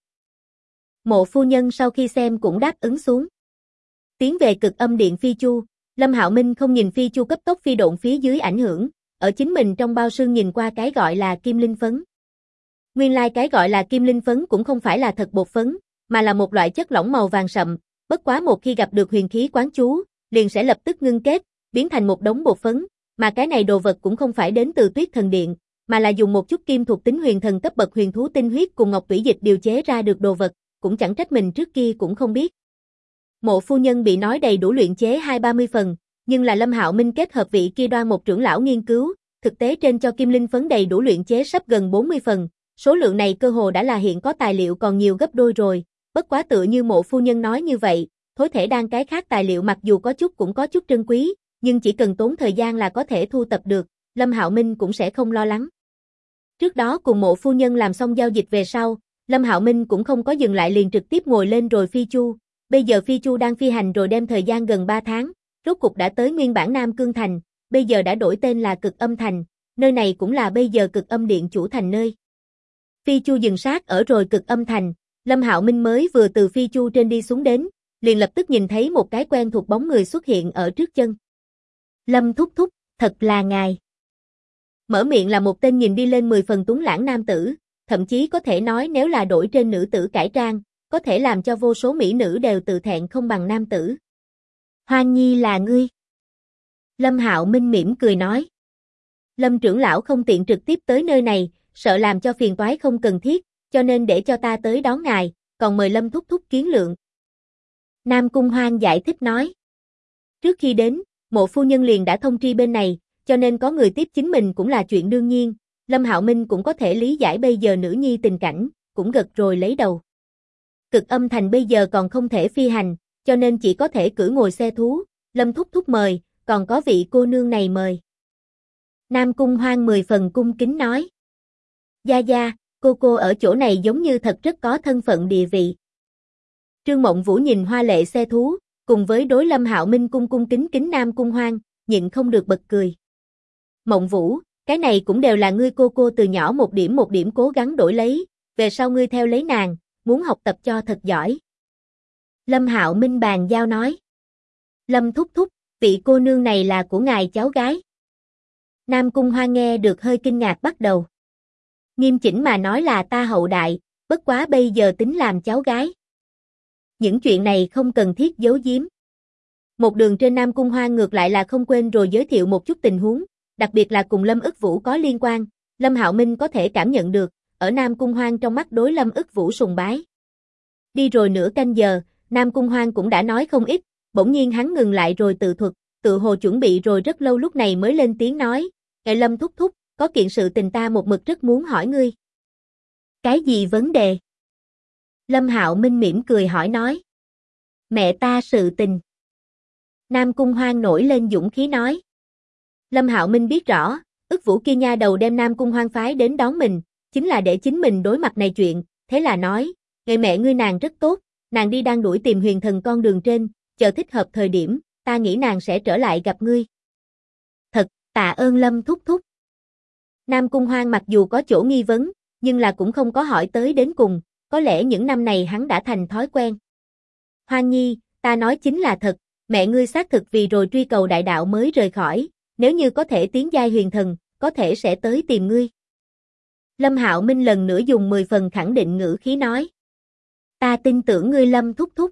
Mộ phu nhân sau khi xem cũng đáp ứng xuống. Tiến về cực âm điện phi chu, Lâm Hạo Minh không nhìn phi chu cấp tốc phi độn phía dưới ảnh hưởng, ở chính mình trong bao xương nhìn qua cái gọi là kim linh phấn. Nguyên lai cái gọi là kim linh phấn cũng không phải là thật bột phấn, mà là một loại chất lỏng màu vàng sậm, bất quá một khi gặp được huyền khí quán chú, liền sẽ lập tức ngưng kết, biến thành một đống bột phấn, mà cái này đồ vật cũng không phải đến từ Tuyết Thần Điện, mà là dùng một chút kim thuộc tính huyền thần cấp bậc huyền thú tinh huyết cùng ngọc tủy dịch điều chế ra được đồ vật, cũng chẳng trách mình trước kia cũng không biết. Mộ phu nhân bị nói đầy đủ luyện chế 2-30 phần, nhưng là Lâm Hạo Minh kết hợp vị kia Đoan một trưởng lão nghiên cứu, thực tế trên cho kim linh phấn đầy đủ luyện chế sắp gần 40 phần, số lượng này cơ hồ đã là hiện có tài liệu còn nhiều gấp đôi rồi, bất quá tựa như mộ phu nhân nói như vậy, thối thể đan cái khác tài liệu mặc dù có chút cũng có chút trân quý, nhưng chỉ cần tốn thời gian là có thể thu tập được, Lâm Hạo Minh cũng sẽ không lo lắng. Trước đó cùng mộ phu nhân làm xong giao dịch về sau, Lâm Hạo Minh cũng không có dừng lại liền trực tiếp ngồi lên rồi phi chu, bây giờ phi chu đang phi hành rồi đem thời gian gần 3 tháng, rốt cục đã tới nguyên bản Nam Cương Thành, bây giờ đã đổi tên là Cực Âm Thành, nơi này cũng là bây giờ Cực Âm Điện chủ thành nơi. Phi chu dừng sát ở rồi Cực Âm Thành, Lâm Hạo Minh mới vừa từ phi chu trên đi xuống đến, liền lập tức nhìn thấy một cái quen thuộc bóng người xuất hiện ở trước chân. Lâm thúc thúc, thật là ngài. Mở miệng là một tên nhìn đi lên 10 phần tuấn lãng nam tử, thậm chí có thể nói nếu là đổi trên nữ tử cải trang, có thể làm cho vô số mỹ nữ đều tự thẹn không bằng nam tử. Hoan Nhi là ngươi. Lâm Hạo Minh mỉm cười nói. Lâm trưởng lão không tiện trực tiếp tới nơi này, sợ làm cho phiền toái không cần thiết, cho nên để cho ta tới đón ngài, còn mời Lâm thúc thúc kiến lượng. Nam Cung Hoan giải thích nói. Trước khi đến, Mộ phu nhân liền đã thông tri bên này, cho nên có người tiếp chính mình cũng là chuyện đương nhiên, Lâm Hạo Minh cũng có thể lý giải bây giờ nữ nhi tình cảnh, cũng gật rồi lấy đầu. Cực Âm Thành bây giờ còn không thể phi hành, cho nên chỉ có thể cưỡi ngồi xe thú, Lâm thúc thúc mời, còn có vị cô nương này mời. Nam Cung Hoan 10 phần cung kính nói. Gia Gia, cô ở chỗ này giống như thật rất có thân phận địa vị. Trương Mộng Vũ nhìn hoa lệ xe thú, cùng với đối Lâm Hạo Minh cung kính kính Nam Cung Hoan, nhịn không được bật cười. Mộng Vũ, cái này cũng đều là ngươi cô từ nhỏ một điểm cố gắng đổi lấy, về sau ngươi theo lấy nàng, muốn học tập cho thật giỏi. Lâm Hạo Minh bàn giao nói. Lâm thúc thúc, vị cô nương này là của ngài cháu gái. Nam Cung Hoan nghe được hơi kinh ngạc bắt đầu. Nghiêm chỉnh mà nói là ta hậu đại, bất quá bây giờ tính làm cháu gái. Những chuyện này không cần thiết giấu giếm. Một đường trên Nam Cung Hoan ngược lại là không quên rồi giới thiệu một chút tình huống, đặc biệt là cùng Lâm Ức Vũ có liên quan, Lâm Hạo Minh có thể cảm nhận được, ở Nam Cung Hoan trong mắt đối Lâm Ức Vũ sùng bái. Đi rồi nửa canh giờ, Nam Cung Hoan cũng đã nói không ít, bỗng nhiên hắn ngừng lại rồi tự thuật, tự hồ chuẩn bị rồi rất lâu lúc này mới lên tiếng nói, "Ngài Lâm thúc thúc, có kiện sự tình ta một mực rất muốn hỏi ngươi." "Cái gì vấn đề?" Lâm Hạo Minh mỉm cười hỏi nói. "Mẹ ta sự tình." Nam Cung Hoan nổi lên dũng khí nói. Lâm Hạo Minh biết rõ, Ức Vũ kia nha đầu đem Nam Cung Hoan phái đến đón mình, chính là để chính mình đối mặt này chuyện, thế là nói, "Ngày mẹ ngươi nàng rất tốt, nàng đi đang đuổi tìm huyền thần con đường trên, chờ thích hợp thời điểm, ta nghĩ nàng sẽ trở lại gặp ngươi." "Thật, tạ ơn Lâm thúc thúc." Nam Cung Hoan mặc dù có chỗ nghi vấn, nhưng là cũng không có hỏi tới đến cùng, có lẽ những năm này hắn đã thành thói quen. "Hoan Nhi, ta nói chính là thật, mẹ ngươi xác thực vì rồi truy cầu đại đạo mới rời khỏi, nếu như có thể tiến giai huyền thần, có thể sẽ tới tìm ngươi." Lâm Hạo Minh lần nữa dùng 10 phần khẳng định ngữ khí nói. "Ta tin tưởng ngươi Lâm thúc thúc."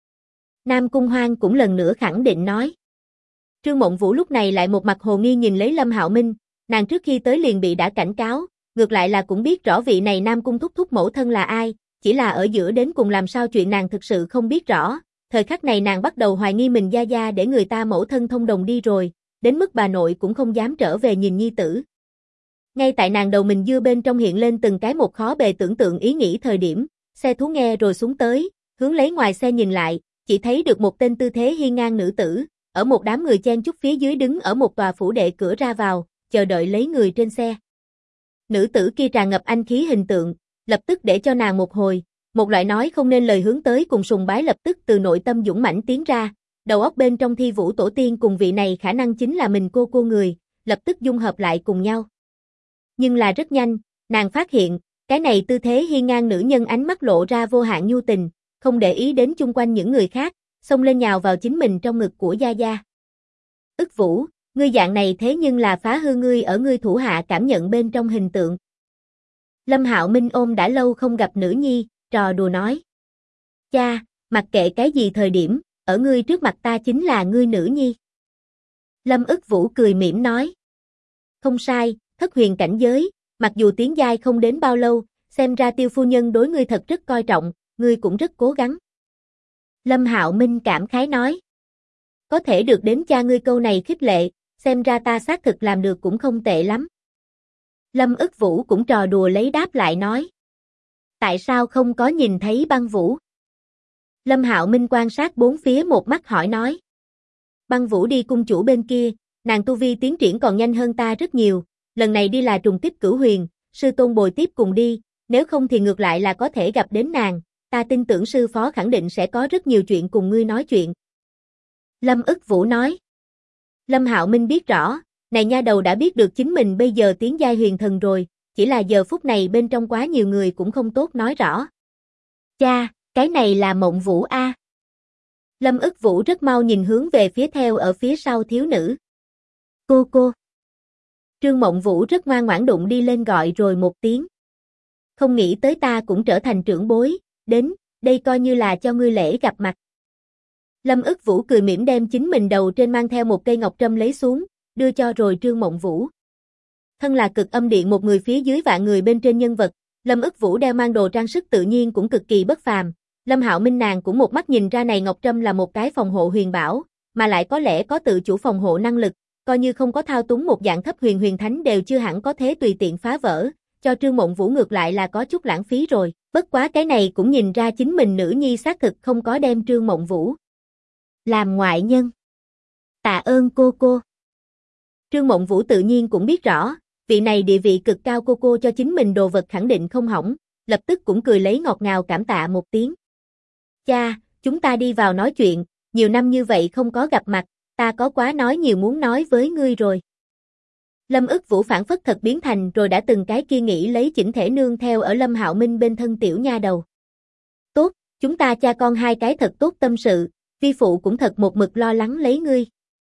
Nam Cung Hoan cũng lần nữa khẳng định nói. Trương Mộng Vũ lúc này lại một mặt hồ nghi nhìn lấy Lâm Hạo Minh, nàng trước khi tới liền bị đã cảnh cáo, ngược lại là cũng biết rõ vị này Nam Cung thúc thúc mẫu thân là ai, chỉ là ở giữa đến cùng làm sao chuyện nàng thực sự không biết rõ, thời khắc này nàng bắt đầu hoài nghi mình Gia Gia để người ta mẫu thân thông đồng đi rồi, đến mức bà nội cũng không dám trở về nhìn nhi tử. Ngay tại nàng đầu mình dưa bên trong hiện lên từng cái một khó bề tưởng tượng ý nghĩ thời điểm, xe thú nghe rồi xuống tới, hướng lấy ngoài xe nhìn lại, chỉ thấy được một tên tư thế hiên ngang nữ tử, ở một đám người chen chúc phía dưới đứng ở một tòa phủ đệ cửa ra vào, chờ đợi lấy người trên xe. Nữ tử kia tràn ngập anh khí hình tượng, lập tức để cho nàng một hồi, một loại nói không nên lời hướng tới cùng sùng bái lập tức từ nội tâm dũng mãnh tiến ra, đầu óc bên trong thi vũ tổ tiên cùng vị này khả năng chính là mình cô người, lập tức dung hợp lại cùng nhau. Nhưng là rất nhanh, nàng phát hiện, cái này tư thế hiên ngang nữ nhân ánh mắt lộ ra vô hạn nhu tình, không để ý đến chung quanh những người khác, xông lên nhào vào chính mình trong ngực của Gia Gia. "Ức Vũ, ngươi dạng này thế nhưng là phá hư ngươi ở ngươi thủ hạ cảm nhận bên trong hình tượng." Lâm Hạo Minh ôm đã lâu không gặp nữ nhi, trò đùa nói. "Cha, mặc kệ cái gì thời điểm, ở ngươi trước mặt ta chính là ngươi nữ nhi." Lâm Ức Vũ cười mỉm nói. "Không sai, thất huyền cảnh giới, mặc dù tiến giai không đến bao lâu, xem ra Tiêu phu nhân đối ngươi thật rất coi trọng, ngươi cũng rất cố gắng." Lâm Hạo Minh cảm khái nói. "Có thể được đến cha ngươi câu này khích lệ, xem ra ta xác thực làm được cũng không tệ lắm." Lâm Ức Vũ cũng trò đùa lấy đáp lại nói. "Tại sao không có nhìn thấy Băng Vũ?" Lâm Hạo Minh quan sát bốn phía một mắt hỏi nói. "Băng Vũ đi cung chủ bên kia, nàng tu vi tiến triển còn nhanh hơn ta rất nhiều, lần này đi là trùng kích cửu huyền, sư tôn bồi tiếp cùng đi, nếu không thì ngược lại là có thể gặp đến nàng, ta tin tưởng sư phó khẳng định sẽ có rất nhiều chuyện cùng ngươi nói chuyện." Lâm Ức Vũ nói. Lâm Hạo Minh biết rõ, này nha đầu đã biết được chính mình bây giờ tiến giai huyền thần rồi, chỉ là giờ phút này bên trong quá nhiều người cũng không tốt nói rõ. "Cha, cái này là Mộng Vũ a." Lâm Ức Vũ rất mau nhìn hướng về phía theo ở phía sau thiếu nữ. Cô." Trương Mộng Vũ rất ngoan ngoãn đụng đi lên gọi rồi một tiếng. "Không nghĩ tới ta cũng trở thành trưởng bối, đến, đây coi như là cho ngươi lễ gặp mặt." Lâm Ức Vũ cười mỉm đem chính mình đầu trên mang theo một cây ngọc trâm lấy xuống, đưa cho rồi Trương Mộng Vũ. Thân là Cực Âm Điện một người phía dưới vạn người bên trên nhân vật, Lâm Ức Vũ đeo mang đồ trang sức tự nhiên cũng cực kỳ bất phàm, Lâm Hạo Minh nàng cũng một mắt nhìn ra này ngọc trâm là một cái phòng hộ huyền bảo, mà lại có lẽ có tự chủ phòng hộ năng lực, coi như không có thao túng một dạng thấp huyền huyền thánh đều chưa hẳn có thế tùy tiện phá vỡ, cho Trương Mộng Vũ ngược lại là có chút lãng phí rồi, bất quá cái này cũng nhìn ra chính mình nữ nhi xác thực không có đem Trương Mộng Vũ làm ngoại nhân. Tạ ơn cô cô. Trương Mộng Vũ tự nhiên cũng biết rõ, vị này địa vị cực cao cô cô cho chính mình đồ vật khẳng định không hỏng, lập tức cũng cười lấy ngọt ngào cảm tạ một tiếng. Cha, chúng ta đi vào nói chuyện, nhiều năm như vậy không có gặp mặt, ta có quá nói nhiều muốn nói với ngươi rồi. Lâm Ức Vũ phản phất thật biến thành rồi đã từng cái kia nghĩ lấy chỉnh thể nương theo ở Lâm Hạo Minh bên thân tiểu nha đầu. Tốt, chúng ta cha con hai cái thật tốt tâm sự, vi phụ cũng thật một mực lo lắng lấy ngươi.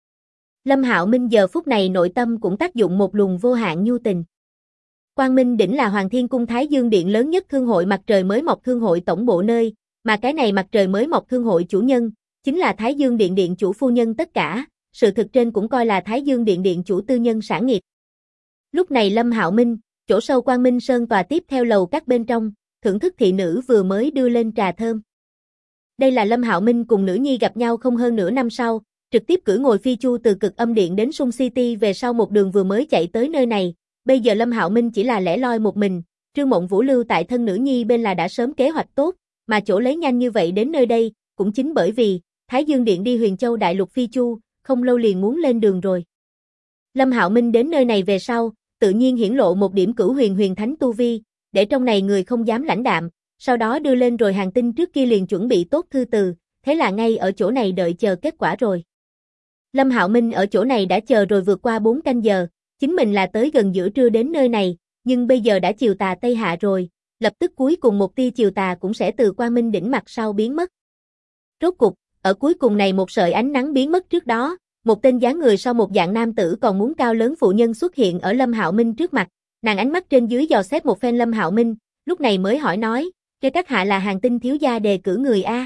Lâm Hạo Minh giờ phút này nội tâm cũng tác dụng một luồng vô hạn nhu tình. Quang Minh Đỉnh là Hoàng Thiên Cung Thái Dương Điện lớn nhất thương hội mặt trời mới mọc thương hội tổng bộ nơi, mà cái này mặt trời mới mọc thương hội chủ nhân, chính là Thái Dương Điện Điện chủ phu nhân tất cả, sự thực trên cũng coi là Thái Dương Điện Điện chủ tư nhân sản nghiệp. Lúc này Lâm Hạo Minh, chỗ sâu Quang Minh Sơn tòa tiếp theo lầu các bên trong, thưởng thức thị nữ vừa mới đưa lên trà thơm. Đây là Lâm Hạo Minh cùng nữ nhi gặp nhau không hơn nửa năm sau, trực tiếp cưỡi ngồi phi chu từ Cực Âm Điện đến Sun City về sau một đường vừa mới chạy tới nơi này, bây giờ Lâm Hạo Minh chỉ là lẻ loi một mình, Trương Mộng Vũ lưu tại thân nữ nhi bên là đã sớm kế hoạch tốt, mà chỗ lấy nhanh như vậy đến nơi đây, cũng chính bởi vì Thái Dương Điện đi Huyền Châu Đại Lục phi chu, không lâu liền muốn lên đường rồi. Lâm Hạo Minh đến nơi này về sau, tự nhiên hiển lộ một điểm cửu huyền huyền thánh tu vi, để trong này người không dám lãnh đạm, sau đó đưa lên rồi hàng tinh trước kia liền chuẩn bị tốt thư từ, thế là ngay ở chỗ này đợi chờ kết quả rồi. Lâm Hạo Minh ở chỗ này đã chờ rồi vượt qua 4 canh giờ, chính mình là tới gần giữa trưa đến nơi này, nhưng bây giờ đã chiều tà tây hạ rồi, lập tức cuối cùng một tia chiều tà cũng sẽ từ Quang Minh Đỉnh mặt sau biến mất. Rốt cục, ở cuối cùng này một sợi ánh nắng biến mất trước đó, một tên dáng người sau một dạng nam tử còn muốn cao lớn phụ nhân xuất hiện ở Lâm Hạo Minh trước mặt, nàng ánh mắt trên dưới dò xét một phen Lâm Hạo Minh, lúc này mới hỏi nói, "Cái các hạ là Hàng Tinh thiếu gia đề cử người a?"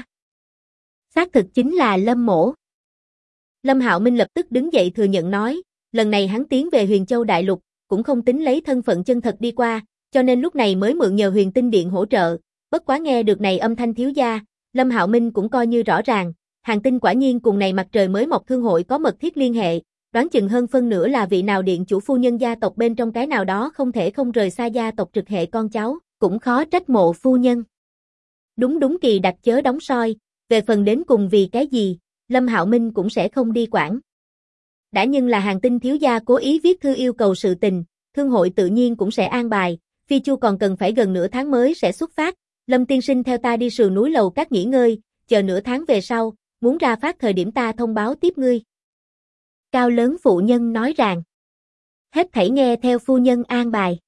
Xác thực chính là Lâm mỗ. Lâm Hạo Minh lập tức đứng dậy thừa nhận nói, lần này hắn tiến về Huyền Châu Đại Lục, cũng không tính lấy thân phận chân thật đi qua, cho nên lúc này mới mượn nhờ Huyền Tinh Điện hỗ trợ, bất quá nghe được này âm thanh thiếu gia, Lâm Hạo Minh cũng coi như rõ ràng, Hàng Tinh quả nhiên cùng này mặt trời mới mọc thương hội có mật thiết liên hệ, đoán chừng hơn phân nửa là vị nào điện chủ phu nhân gia tộc bên trong cái nào đó không thể không rời xa gia tộc trực hệ con cháu, cũng khó trách mộ phu nhân. Đúng kỳ đặt chớ đóng soi, về phần đến cùng vì cái gì, Lâm Hạo Minh cũng sẽ không đi quản. Đã nhưng là Hàng Tinh thiếu gia cố ý viết thư yêu cầu sự tình, thương hội tự nhiên cũng sẽ an bài, phi chu còn cần phải gần nửa tháng mới sẽ xuất phát, Lâm tiên sinh theo ta đi sườn núi lầu các nghỉ ngơi, chờ nửa tháng về sau, muốn ra phát thời điểm ta thông báo tiếp ngươi. Cao lớn phụ nhân nói rằng, hết thảy nghe theo phu nhân an bài.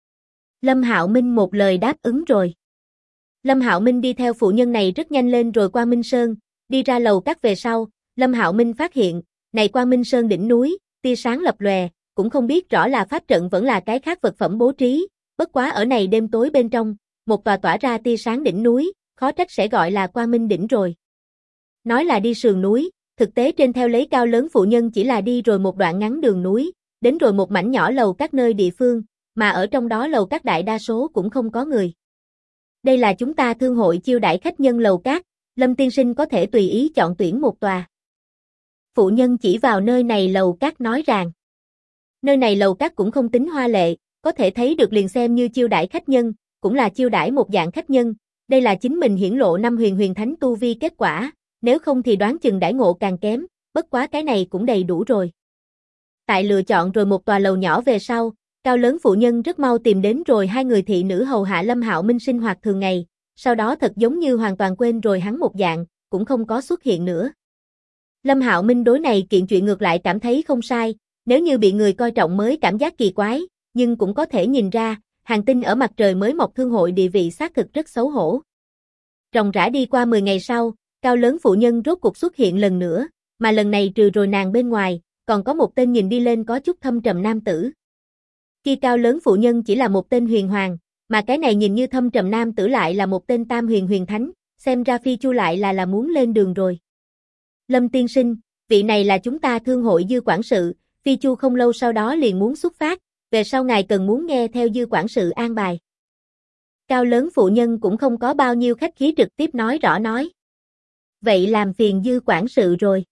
Lâm Hạo Minh một lời đáp ứng rồi. Lâm Hạo Minh đi theo phụ nhân này rất nhanh lên rồi Quang Minh Sơn, đi ra lầu các về sau, Lâm Hạo Minh phát hiện, này Quang Minh Sơn đỉnh núi, tia sáng lập lòe, cũng không biết rõ là pháp trận vẫn là cái khác vật phẩm bố trí, bất quá ở này đêm tối bên trong, một tòa tỏa ra tia sáng đỉnh núi, khó trách sẽ gọi là Quang Minh đỉnh rồi. Nói là đi sườn núi, thực tế trên theo lấy cao lớn phụ nhân chỉ là đi rồi một đoạn ngắn đường núi, đến rồi một mảnh nhỏ lầu các nơi địa phương, mà ở trong đó lầu các đại đa số cũng không có người. Đây là chúng ta thương hội chiêu đãi khách nhân lầu các, Lâm tiên sinh có thể tùy ý chọn tuyển một tòa. Phụ nhân chỉ vào nơi này lầu các nói rằng, nơi này lầu các cũng không tính hoa lệ, có thể thấy được liền xem như chiêu đãi khách nhân, cũng là chiêu đãi một dạng khách nhân, đây là chính mình hiển lộ năm huyền huyền thánh tu vi kết quả, nếu không thì đoán chừng đãi ngộ càng kém, bất quá cái này cũng đầy đủ rồi. Tại lựa chọn rồi một tòa lầu nhỏ về sau, cao lớn phụ nhân rất mau tìm đến rồi hai người thị nữ hầu hạ Lâm Hạo Minh sinh hoạt thường ngày, sau đó thật giống như hoàn toàn quên rồi hắn một dạng, cũng không có xuất hiện nữa. Lâm Hạo Minh đối này kiện chuyện ngược lại cảm thấy không sai, nếu như bị người coi trọng mới cảm giác kỳ quái, nhưng cũng có thể nhìn ra, Hàng Tinh ở mặt trời mới mọc thương hội địa vị xác thực rất xấu hổ. Ròng rã đi qua 10 ngày sau, cao lớn phụ nhân rốt cuộc xuất hiện lần nữa, mà lần này trừ rồi nàng bên ngoài, còn có một tên nhìn đi lên có chút thâm trầm nam tử. Khi cao lớn phụ nhân chỉ là một tên huyền hoàng, mà cái này nhìn như thâm trầm nam tử lại là một tên tam huyền huyền thánh, xem ra phi chu lại là muốn lên đường rồi. Lâm tiên sinh, vị này là chúng ta thương hội dư quản sự, phi chu không lâu sau đó liền muốn xuất phát, về sau ngài cần muốn nghe theo dư quản sự an bài. Cao lớn phụ nhân cũng không có bao nhiêu khách khí trực tiếp nói rõ nói. Vậy làm phiền Dư quản sự rồi.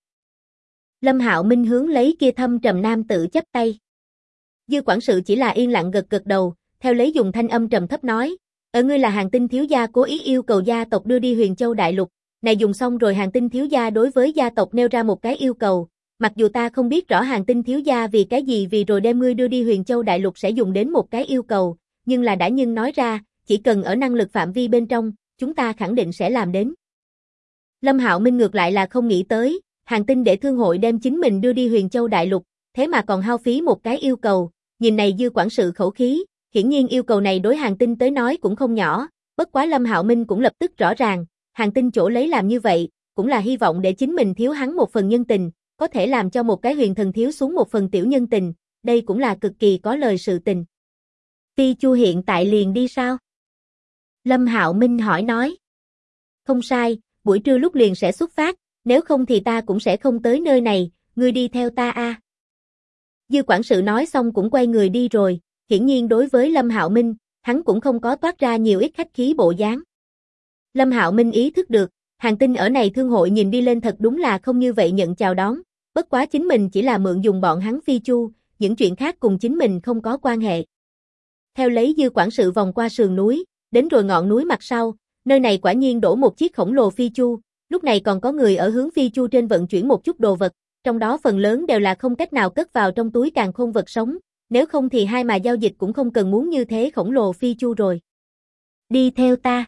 Lâm Hạo Minh hướng lấy kia thâm trầm nam tử chắp tay. Dư quản sự chỉ là yên lặng gật gật đầu, theo lấy dùng thanh âm trầm thấp nói, ngươi là Hàn Tinh thiếu gia cố ý yêu cầu gia tộc đưa đi Huyền Châu đại lục, này dùng xong rồi Hàn Tinh thiếu gia đối với gia tộc nêu ra một cái yêu cầu, mặc dù ta không biết rõ Hàn Tinh thiếu gia vì cái gì vì rồi đem ngươi đưa đi Huyền Châu đại lục sẽ dùng đến một cái yêu cầu, nhưng là đã nhưng nói ra, chỉ cần ở năng lực phạm vi bên trong, chúng ta khẳng định sẽ làm đến. Lâm Hạo Minh ngược lại là không nghĩ tới, Hàn Tinh để thương hội đem chính mình đưa đi Huyền Châu đại lục, thế mà còn hao phí một cái yêu cầu, nhìn này Dư quản sự khẩu khí, hiển nhiên yêu cầu này đối Hàn Tinh tới nói cũng không nhỏ, bất quá Lâm Hạo Minh cũng lập tức rõ ràng, Hàn Tinh chỗ lấy làm như vậy, cũng là hy vọng để chính mình thiếu hắn một phần nhân tình, có thể làm cho một cái huyền thần thiếu xuống một phần tiểu nhân tình, đây cũng là cực kỳ có lời sự tình. Phi Chu hiện tại liền đi sao? Lâm Hạo Minh hỏi nói. Không sai, buổi trưa lúc liền sẽ xuất phát, nếu không thì ta cũng sẽ không tới nơi này, ngươi đi theo ta a. Dư quản sự nói xong cũng quay người đi rồi, hiển nhiên đối với Lâm Hạo Minh, hắn cũng không có toát ra nhiều ít khách khí bộ dáng. Lâm Hạo Minh ý thức được, Hàn Tinh ở này thương hội nhìn đi lên thật đúng là không như vậy nhận chào đón, bất quá chính mình chỉ là mượn dùng bọn hắn Phi Chu, những chuyện khác cùng chính mình không có quan hệ. Theo lấy Dư quản sự vòng qua sườn núi, đến rồi ngọn núi mặt sau, nơi này quả nhiên đổ một chiếc khổng lồ Phi Chu, lúc này còn có người ở hướng Phi Chu trên vận chuyển một chút đồ vật, trong đó phần lớn đều là không cách nào cất vào trong túi càn khôn vật sống, nếu không thì hai mà giao dịch cũng không cần muốn như thế khổng lồ Phi Chu rồi. Đi theo ta.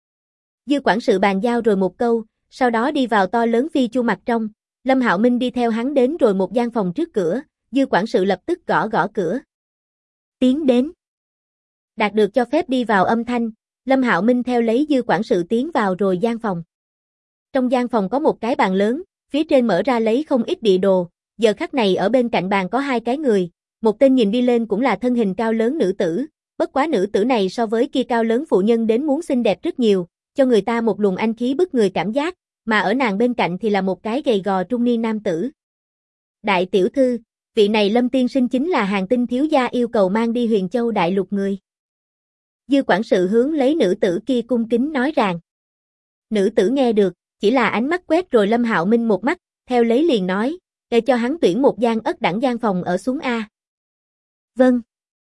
Dư quản sự bàn giao rồi một câu, sau đó đi vào to lớn Phi Chu mặt trong, Lâm Hạo Minh đi theo hắn đến rồi một gian phòng trước cửa, Dư quản sự lập tức gõ gõ cửa. Tiến đến. Đạt được cho phép đi vào âm thanh, Lâm Hạo Minh theo lấy Dư quản sự tiến vào rồi gian phòng. Trong gian phòng có một cái bàn lớn, phía trên mở ra lấy không ít địa đồ, giờ khắc này ở bên cạnh bàn có hai cái người, một tên nhìn đi lên cũng là thân hình cao lớn nữ tử, bất quá nữ tử này so với kia cao lớn phụ nhân đến muốn xinh đẹp rất nhiều, cho người ta một luồng anh khí bức người cảm giác, mà ở nàng bên cạnh thì là một cái gầy gò trung niên nam tử. Đại tiểu thư, vị này Lâm tiên sinh chính là Hàn Tinh thiếu gia yêu cầu mang đi Huyền Châu đại lục người. Dư quản sự hướng lấy nữ tử kia cung kính nói rằng. Nữ tử nghe được, chỉ là ánh mắt quét rồi Lâm Hạo Minh một mắt, theo lấy liền nói, để cho hắn tuyển một gian ất đẳng gian phòng ở xuống A. Vâng.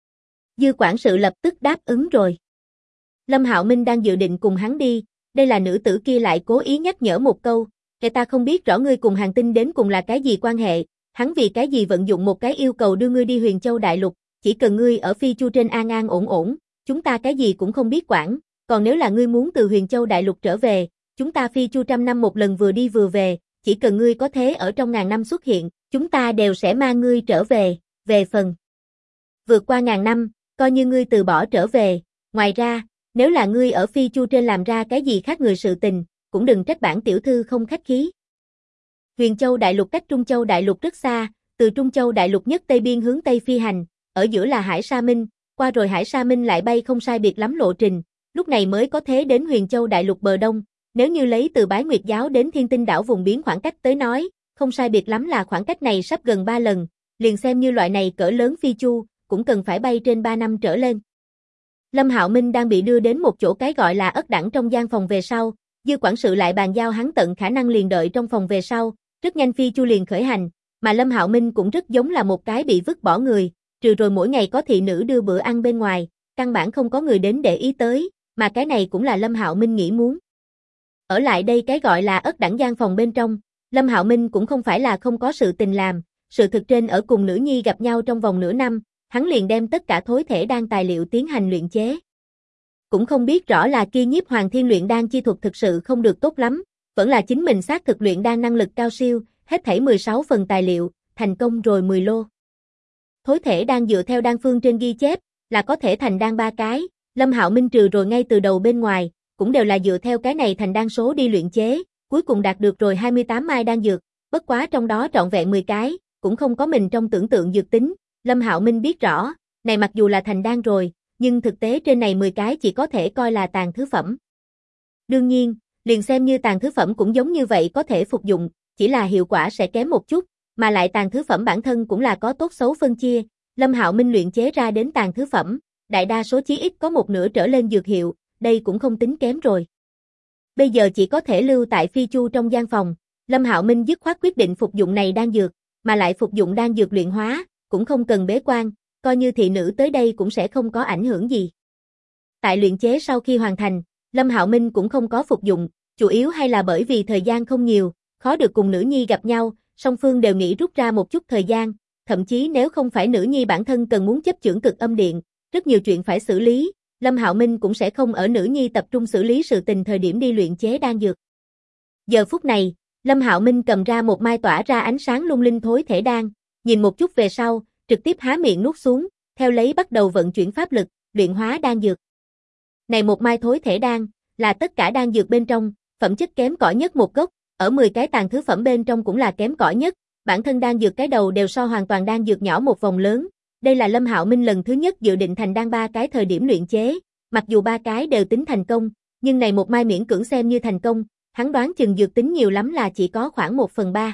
Dư quản sự lập tức đáp ứng rồi. Lâm Hạo Minh đang dự định cùng hắn đi, đây là nữ tử kia lại cố ý nhắc nhở một câu, "Kẻ ta không biết rõ ngươi cùng Hàn Tinh đến cùng là cái gì quan hệ, hắn vì cái gì vận dụng một cái yêu cầu đưa ngươi đi Huyền Châu đại lục, chỉ cần ngươi ở Phi Chu trên an an ổn ổn, chúng ta cái gì cũng không biết quản, còn nếu là ngươi muốn từ Huyền Châu đại lục trở về, chúng ta Phi Chu trăm năm một lần vừa đi vừa về, chỉ cần ngươi có thế ở trong ngàn năm xuất hiện, chúng ta đều sẽ mang ngươi trở về, về phần vượt qua ngàn năm, coi như ngươi từ bỏ trở về, ngoài ra, nếu là ngươi ở Phi Chu trên làm ra cái gì khác người sự tình, cũng đừng trách bản tiểu thư không khách khí." Huyền Châu đại lục cách Trung Châu đại lục rất xa, từ Trung Châu đại lục nhất tây biên hướng tây phi hành, ở giữa là Hải Sa Minh, qua rồi Hải Sa Minh lại bay không sai biệt lắm lộ trình, lúc này mới có thế đến Huyền Châu đại lục bờ đông, nếu như lấy từ Bái Nguyệt giáo đến Thiên Tinh đảo vùng biến khoảng cách tới nói, không sai biệt lắm là khoảng cách này sắp gần 3 lần, liền xem như loại này cỡ lớn Phi Chu, cũng cần phải bay trên 3 năm trở lên. Lâm Hạo Minh đang bị đưa đến một chỗ cái gọi là ất đẳng trong gian phòng về sau, Dư quản sự lại bàn giao hắn tận khả năng liền đợi trong phòng về sau, rất nhanh Phi Chu liền khởi hành, mà Lâm Hạo Minh cũng rất giống là một cái bị vứt bỏ người, trừ rồi mỗi ngày có thị nữ đưa bữa ăn bên ngoài, căn bản không có người đến để ý tới, mà cái này cũng là Lâm Hạo Minh nghĩ muốn. Ở lại đây cái gọi là ất đẳng gian phòng bên trong, Lâm Hạo Minh cũng không phải là không có sự tình làm, sự thực trên ở cùng nữ nhi gặp nhau trong vòng nửa năm, hắn liền đem tất cả thối thể đan tài liệu tiến hành luyện chế. Cũng không biết rõ là kia Nhiếp Hoàng Thiên luyện đan chi thuật thực sự không được tốt lắm, vẫn là chính mình xác thực luyện đan năng lực cao siêu, hết thảy 16 phần tài liệu, thành công rồi 10 lô. Thối thể đan dựa theo đan phương trên ghi chép, là có thể thành đan 3 cái, Lâm Hạo Minh trừ rồi ngay từ đầu bên ngoài, cũng đều là dựa theo cái này thành đan số đi luyện chế, cuối cùng đạt được rồi 28 mai đan dược, bất quá trong đó trọn vẹn 10 cái, cũng không có mình trong tưởng tượng dược tính, Lâm Hạo Minh biết rõ, này mặc dù là thành đan rồi, nhưng thực tế trên này 10 cái chỉ có thể coi là tàn thứ phẩm. Đương nhiên, liền xem như tàn thứ phẩm cũng giống như vậy có thể phục dụng, chỉ là hiệu quả sẽ kém một chút, mà lại tàn thứ phẩm bản thân cũng là có tốt xấu phân chia, Lâm Hạo Minh luyện chế ra đến tàn thứ phẩm, đại đa số chí ít có một nửa trở lên dược hiệu, đây cũng không tính kém rồi. Bây giờ chỉ có thể lưu tại Phi Chu trong gian phòng, Lâm Hạo Minh dứt khoát quyết định phục dụng này đan dược, mà lại phục dụng đan dược luyện hóa, cũng không cần bế quan, coi như thị nữ tới đây cũng sẽ không có ảnh hưởng gì. Tại luyện chế sau khi hoàn thành, Lâm Hạo Minh cũng không có phục dụng, chủ yếu hay là bởi vì thời gian không nhiều, khó được cùng nữ nhi gặp nhau, song phương đều nghĩ rút ra một chút thời gian, thậm chí nếu không phải nữ nhi bản thân cần muốn chấp chưởng Cực Âm Điện, rất nhiều chuyện phải xử lý, Lâm Hạo Minh cũng sẽ không ở nữ nhi tập trung xử lý sự tình thời điểm đi luyện chế đan dược. Giờ phút này, Lâm Hạo Minh cầm ra một mai tỏa ra ánh sáng lung linh thối thể đan, nhìn một chút về sau, trực tiếp há miệng nuốt xuống, theo lấy bắt đầu vận chuyển pháp lực, luyện hóa đan dược. Này một mai thối thể đan, là tất cả đan dược bên trong, phẩm chất kém cỏi nhất một gốc, ở 10 cái tàn thứ phẩm bên trong cũng là kém cỏi nhất, bản thân đan dược cái đầu đều so hoàn toàn đan dược nhỏ một vòng lớn. Đây là Lâm Hạo Minh lần thứ nhất dự định thành đan 3 cái thời điểm luyện chế, mặc dù 3 cái đều tính thành công, nhưng này một mai miễn cưỡng xem như thành công, hắn đoán chừng dược tính nhiều lắm là chỉ có khoảng 1/3.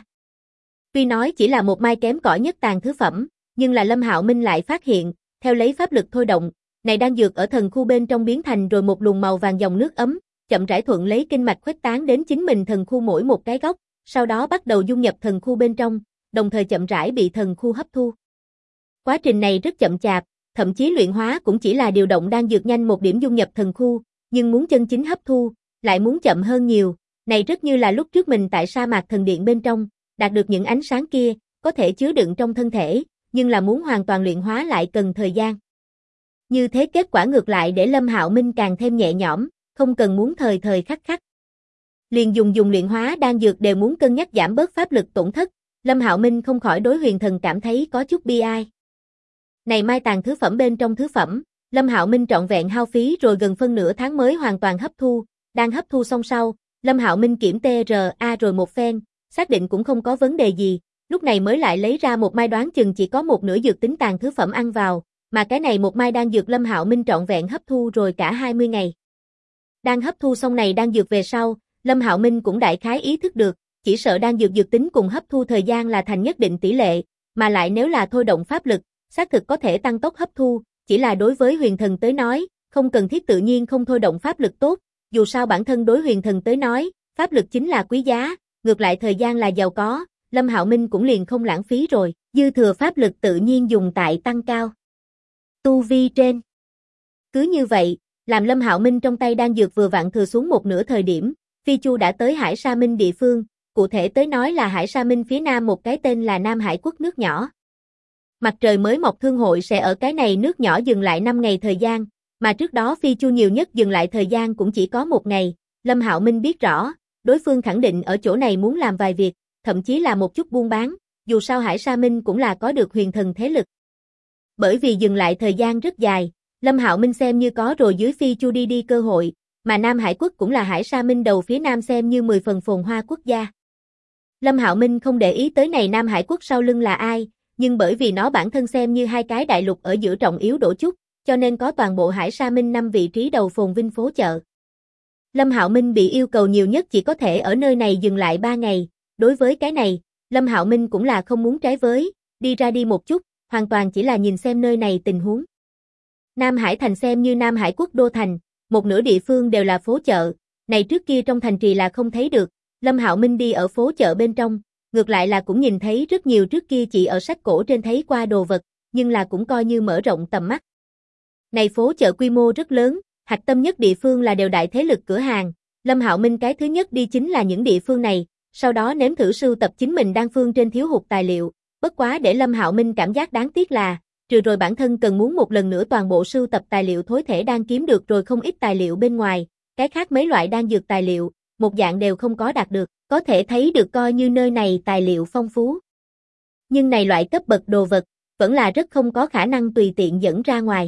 Tuy nói chỉ là một mai kém cỏi nhất tàn thứ phẩm, nhưng là Lâm Hạo Minh lại phát hiện, theo lấy pháp lực thôi động, này đan dược ở thần khu bên trong biến thành rồi một luồng màu vàng dòng nước ấm, chậm rãi thuận lấy kinh mạch khuếch tán đến chính mình thần khu mỗi một cái góc, sau đó bắt đầu dung nhập thần khu bên trong, đồng thời chậm rãi bị thần khu hấp thu. Quá trình này rất chậm chạp, thậm chí luyện hóa cũng chỉ là điều động đan dược nhanh một điểm dung nhập thần khu, nhưng muốn chân chính hấp thu, lại muốn chậm hơn nhiều, này rất như là lúc trước mình tại sa mạc thần điện bên trong, đạt được những ánh sáng kia, có thể chứa đựng trong thân thể, nhưng là muốn hoàn toàn luyện hóa lại cần thời gian. Như thế kết quả ngược lại để Lâm Hạo Minh càng thêm nhẹ nhõm, không cần muốn thời thời khắc khắc. Liền dùng luyện hóa đan dược đều muốn cân nhắc giảm bớt pháp lực tổn thất, Lâm Hạo Minh không khỏi đối Huyền Thần cảm thấy có chút bi ai. Này mai tàn thứ phẩm bên trong thứ phẩm, Lâm Hạo Minh trọn vẹn hao phí rồi gần phân nửa tháng mới hoàn toàn hấp thu, đang hấp thu xong sau, Lâm Hạo Minh kiểm TRA rồi một phen, xác định cũng không có vấn đề gì, lúc này mới lại lấy ra một mai đoán chừng chỉ có một nửa dược tính tàn thứ phẩm ăn vào, mà cái này một mai đan dược Lâm Hạo Minh trọn vẹn hấp thu rồi cả 20 ngày. Đang hấp thu xong này đan dược về sau, Lâm Hạo Minh cũng đại khái ý thức được, chỉ sợ đan dược dược tính cùng hấp thu thời gian là thành nhất định tỷ lệ, mà lại nếu là thôi động pháp lực, xác thực có thể tăng tốc hấp thu, chỉ là đối với Huyền Thần tới nói, không cần thiết tự nhiên không thôi động pháp lực tốt, dù sao bản thân đối Huyền Thần tới nói, pháp lực chính là quý giá, ngược lại thời gian là giàu có, Lâm Hạo Minh cũng liền không lãng phí rồi, dư thừa pháp lực tự nhiên dùng tại tăng cao tu vi trên. Cứ như vậy, làm Lâm Hạo Minh trong tay đan dược vừa vặn thừa xuống một nửa thời điểm, Phi Chu đã tới Hải Sa Minh địa phương, cụ thể tới nói là Hải Sa Minh phía nam một cái tên là Nam Hải Quốc nước nhỏ. Mặt trời mới mọc thương hội sẽ ở cái này nước nhỏ dừng lại 5 ngày thời gian, mà trước đó Phi Chu nhiều nhất dừng lại thời gian cũng chỉ có 1 ngày, Lâm Hạo Minh biết rõ, đối phương khẳng định ở chỗ này muốn làm vài việc, thậm chí là một chút buôn bán, dù sao Hải Sa Minh cũng là có được huyền thần thế lực. Bởi vì dừng lại thời gian rất dài, Lâm Hạo Minh xem như có rồi dưới Phi Chu đi cơ hội, mà Nam Hải Quốc cũng là Hải Sa Minh đầu phía nam xem như 10 phần phồn hoa quốc gia. Lâm Hạo Minh không để ý tới này Nam Hải Quốc sau lưng là ai, nhưng bởi vì nó bản thân xem như hai cái đại lục ở giữa trọng yếu đổ chút, cho nên có toàn bộ Hải Sa Minh 5 vị trí đầu phồn vinh phố chợ. Lâm Hạo Minh bị yêu cầu nhiều nhất chỉ có thể ở nơi này dừng lại 3 ngày, đối với cái này, Lâm Hạo Minh cũng là không muốn trái với, đi ra đi một chút, hoàn toàn chỉ là nhìn xem nơi này tình huống. Nam Hải thành xem như Nam Hải Quốc đô thành, một nửa địa phương đều là phố chợ, này trước kia trong thành trì là không thấy được, Lâm Hạo Minh đi ở phố chợ bên trong, ngược lại là cũng nhìn thấy rất nhiều trước kia chỉ ở sách cổ trên thấy qua đồ vật, nhưng là cũng coi như mở rộng tầm mắt. Này phố chợ quy mô rất lớn, hạch tâm nhất địa phương là đều đại thế lực cửa hàng, Lâm Hạo Minh cái thứ nhất đi chính là những địa phương này, sau đó nếm thử sưu tập chính mình đan phương trên thiếu hụt tài liệu, bất quá để Lâm Hạo Minh cảm giác đáng tiếc là, trừ rồi bản thân cần muốn một lần nữa toàn bộ sưu tập tài liệu thối thể đan kiếm được rồi không ít tài liệu bên ngoài, cái khác mấy loại đan dược tài liệu, một dạng đều không có đạt được, có thể thấy được coi như nơi này tài liệu phong phú. Nhưng này loại cấp bậc đồ vật, vẫn là rất không có khả năng tùy tiện dẫn ra ngoài.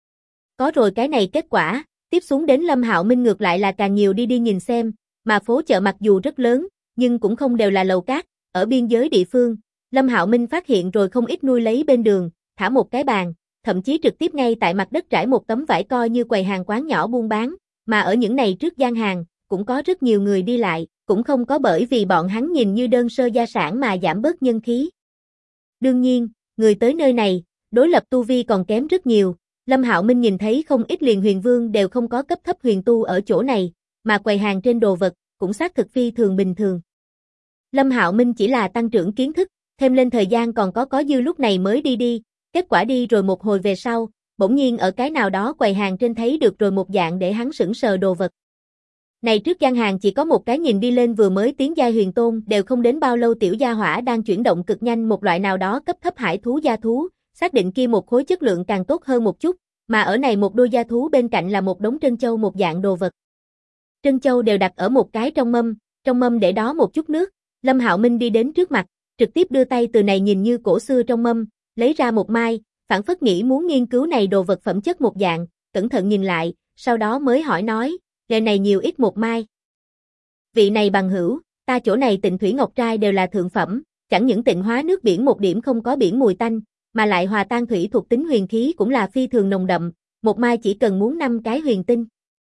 Có rồi cái này kết quả, tiếp xuống đến Lâm Hạo Minh ngược lại là càng nhiều đi nhìn xem, mà phố chợ mặc dù rất lớn, nhưng cũng không đều là lầu cát, ở biên giới địa phương, Lâm Hạo Minh phát hiện rồi không ít nuôi lấy bên đường, thả một cái bàn, thậm chí trực tiếp ngay tại mặt đất trải một tấm vải coi như quầy hàng quán nhỏ buôn bán, mà ở những này trước gian hàng, cũng có rất nhiều người đi lại, cũng không có bởi vì bọn hắn nhìn như đơn sơ gia sản mà giảm bớt nhân khí. Đương nhiên, người tới nơi này, đối lập tu vi còn kém rất nhiều, Lâm Hạo Minh nhìn thấy không ít liền huyền vương đều không có cấp thấp huyền tu ở chỗ này, mà quầy hàng trên đồ vật cũng xác thực phi thường bình thường. Lâm Hạo Minh chỉ là tăng trưởng kiến thức, thêm lên thời gian còn có dư lúc này mới đi, kết quả đi rồi một hồi về sau, bỗng nhiên ở cái nào đó quầy hàng trên thấy được rồi một dạng để hắn sững sờ đồ vật. Này trước gian hàng chỉ có một cái nhìn đi lên vừa mới tiến giai huyền tôn đều không đến bao lâu tiểu gia hỏa đang chuyển động cực nhanh một loại nào đó cấp thấp hải thú gia thú, xác định kia một khối chất lượng càng tốt hơn một chút, mà ở này một đôi gia thú bên cạnh là một đống trân châu một dạng đồ vật. Trân châu đều đặt ở một cái trong mâm để đó một chút nước, Lâm Hạo Minh đi đến trước mặt, trực tiếp đưa tay từ này nhìn như cổ xưa trong mâm, lấy ra một mai, phảng phất nghĩ muốn nghiên cứu này đồ vật phẩm chất một dạng, cẩn thận nhìn lại, sau đó mới hỏi nói, "Nghề này nhiều ít một mai?" "Vị này bằng hữu, ta chỗ này Tịnh Thủy Ngọc Trai đều là thượng phẩm, chẳng những tịnh hóa nước biển một điểm không có biển mùi tanh, mà lại hòa tan thủy thuộc tính huyền khí cũng là phi thường nồng đậm, một mai chỉ cần muốn 5 cái huyền tinh."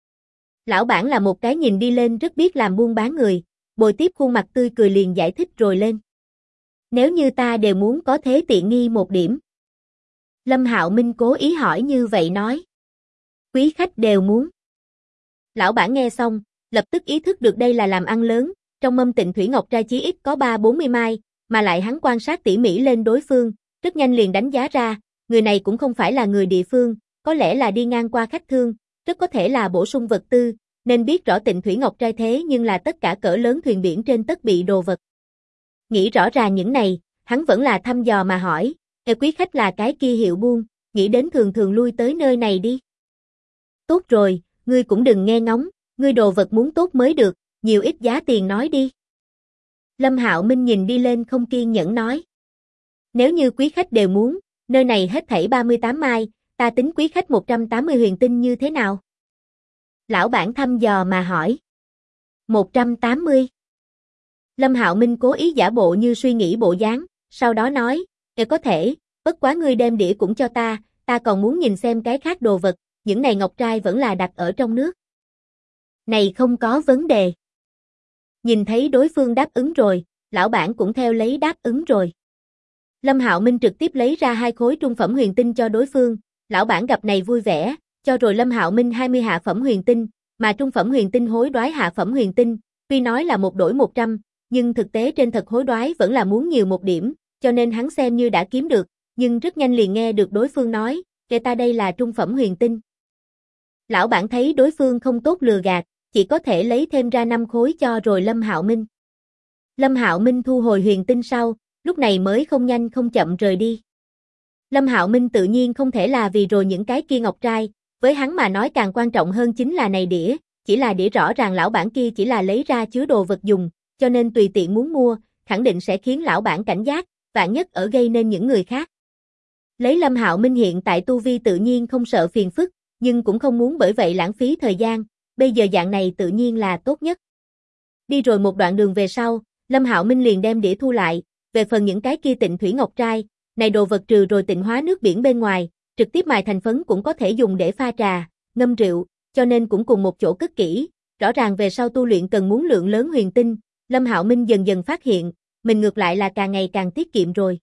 Lão bản là một cái nhìn đi lên rất biết làm buôn bán người, bồi tiếp khuôn mặt tươi cười liền giải thích rồi lên. "Nếu như ta đều muốn có thế tiện nghi một điểm." Lâm Hạo Minh cố ý hỏi như vậy nói. "Quý khách đều muốn." Lão bản nghe xong, lập tức ý thức được đây là làm ăn lớn, trong mâm Tịnh Thủy Ngọc Trai chí ít có 3-40 mai, mà lại hắn quan sát tỉ mỉ lên đối phương, rất nhanh liền đánh giá ra, người này cũng không phải là người địa phương, có lẽ là đi ngang qua khách thương, rất có thể là bổ sung vật tư, nên biết rõ Tịnh Thủy Ngọc Trai thế nhưng là tất cả cỡ lớn thuyền biển trên tất bị đồ vật. Nghĩ rõ ràng những này, hắn vẫn là thăm dò mà hỏi, quý khách là cái kia hiệu buôn, nghĩ đến thường thường lui tới nơi này đi." "Tốt rồi, ngươi cũng đừng nghe ngóng, ngươi đồ vật muốn tốt mới được, nhiều ít giá tiền nói đi." Lâm Hạo Minh nhìn đi lên không kiên nhẫn nói. "Nếu như quý khách đều muốn, nơi này hết thảy 38 mai, ta tính quý khách 180 huyền tinh như thế nào?" Lão bản thăm dò mà hỏi. 180. Lâm Hạo Minh cố ý giả bộ như suy nghĩ bộ dáng, sau đó nói, có thể, bất quá ngươi đem đĩa cũng cho ta còn muốn nhìn xem cái khác đồ vật, những này ngọc trai vẫn là đặt ở trong nước." "Này không có vấn đề." Nhìn thấy đối phương đáp ứng rồi, lão bản cũng theo lấy đáp ứng rồi. Lâm Hạo Minh trực tiếp lấy ra 2 khối trung phẩm huyền tinh cho đối phương, lão bản gặp này vui vẻ, cho rồi Lâm Hạo Minh 20 hạ phẩm huyền tinh, mà trung phẩm huyền tinh hối đoái hạ phẩm huyền tinh, tuy nói là một đổi 100, nhưng thực tế trên thật hối đoái vẫn là muốn nhiều một điểm, cho nên hắn xem như đã kiếm được, nhưng rất nhanh liền nghe được đối phương nói, "Kể ta đây là trung phẩm huyền tinh." Lão bản thấy đối phương không tốt lừa gạt, chỉ có thể lấy thêm ra 5 khối cho rồi Lâm Hạo Minh. Lâm Hạo Minh thu hồi huyền tinh sau, lúc này mới không nhanh không chậm rời đi. Lâm Hạo Minh tự nhiên không thể là vì rồi những cái kia ngọc trai, với hắn mà nói càng quan trọng hơn chính là này đĩa, chỉ là đĩa rõ ràng lão bản kia chỉ là lấy ra chứa đồ vật dùng, cho nên tùy tiện muốn mua, khẳng định sẽ khiến lão bản cảnh giác, vạn nhất ở gây nên những người khác. Lấy Lâm Hạo Minh hiện tại tu vi tự nhiên không sợ phiền phức, nhưng cũng không muốn bởi vậy lãng phí thời gian, bây giờ dạng này tự nhiên là tốt nhất. Đi rồi một đoạn đường về sau, Lâm Hạo Minh liền đem đĩa thu lại, về phần những cái kia Tịnh Thủy Ngọc Trai, này đồ vật trừ rồi tịnh hóa nước biển bên ngoài, trực tiếp mài thành phấn cũng có thể dùng để pha trà, ngâm rượu, cho nên cũng cùng một chỗ cất kỹ, rõ ràng về sau tu luyện cần muốn lượng lớn huyền tinh, Lâm Hạo Minh dần dần phát hiện, mình ngược lại là càng ngày càng tiết kiệm rồi.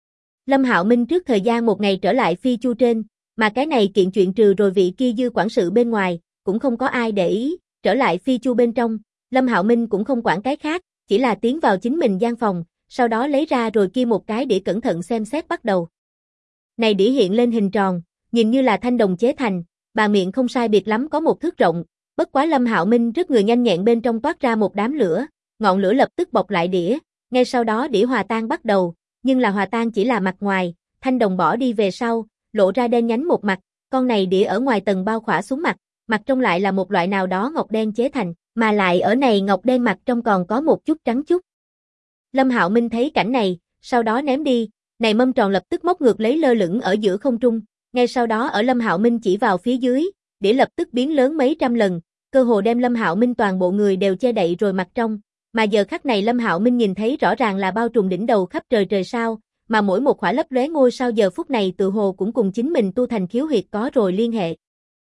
Lâm Hạo Minh trước thời gian một ngày trở lại Phi Chu trên, mà cái này kiện chuyện trừ rồi vị kia dư quản sự bên ngoài, cũng không có ai để ý, trở lại Phi Chu bên trong, Lâm Hạo Minh cũng không quản cái khác, chỉ là tiến vào chính mình gian phòng, sau đó lấy ra rồi kia một cái đĩa cẩn thận xem xét bắt đầu. Này đĩa hiện lên hình tròn, nhìn như là thanh đồng chế thành, bà miệng không sai biệt lắm có một thước rộng, bất quá Lâm Hạo Minh rất người nhanh nhẹn bên trong toát ra một đám lửa, ngọn lửa lập tức bọc lại đĩa, ngay sau đó đĩa hòa tan bắt đầu, nhưng là hòa tan chỉ là mặt ngoài, thanh đồng bỏ đi về sau, lộ ra đen nhánh một mặt, con này đĩa ở ngoài tầng bao khỏa xuống mặt trong lại là một loại nào đó ngọc đen chế thành, mà lại ở này ngọc đen mặt trong còn có một chút trắng chút. Lâm Hạo Minh thấy cảnh này, sau đó ném đi, này mâm tròn lập tức móc ngược lấy lơ lửng ở giữa không trung, ngay sau đó ở Lâm Hạo Minh chỉ vào phía dưới, đĩa lập tức biến lớn mấy trăm lần, cơ hồ đem Lâm Hạo Minh toàn bộ người đều che đậy rồi mặt trong, mà giờ khắc này Lâm Hạo Minh nhìn thấy rõ ràng là bao trùm đỉnh đầu khắp trời trời sao, mà mỗi một khỏa lấp lóe ngôi sao giờ phút này tự hồ cũng cùng chính mình tu thành khiếu huyệt có rồi liên hệ.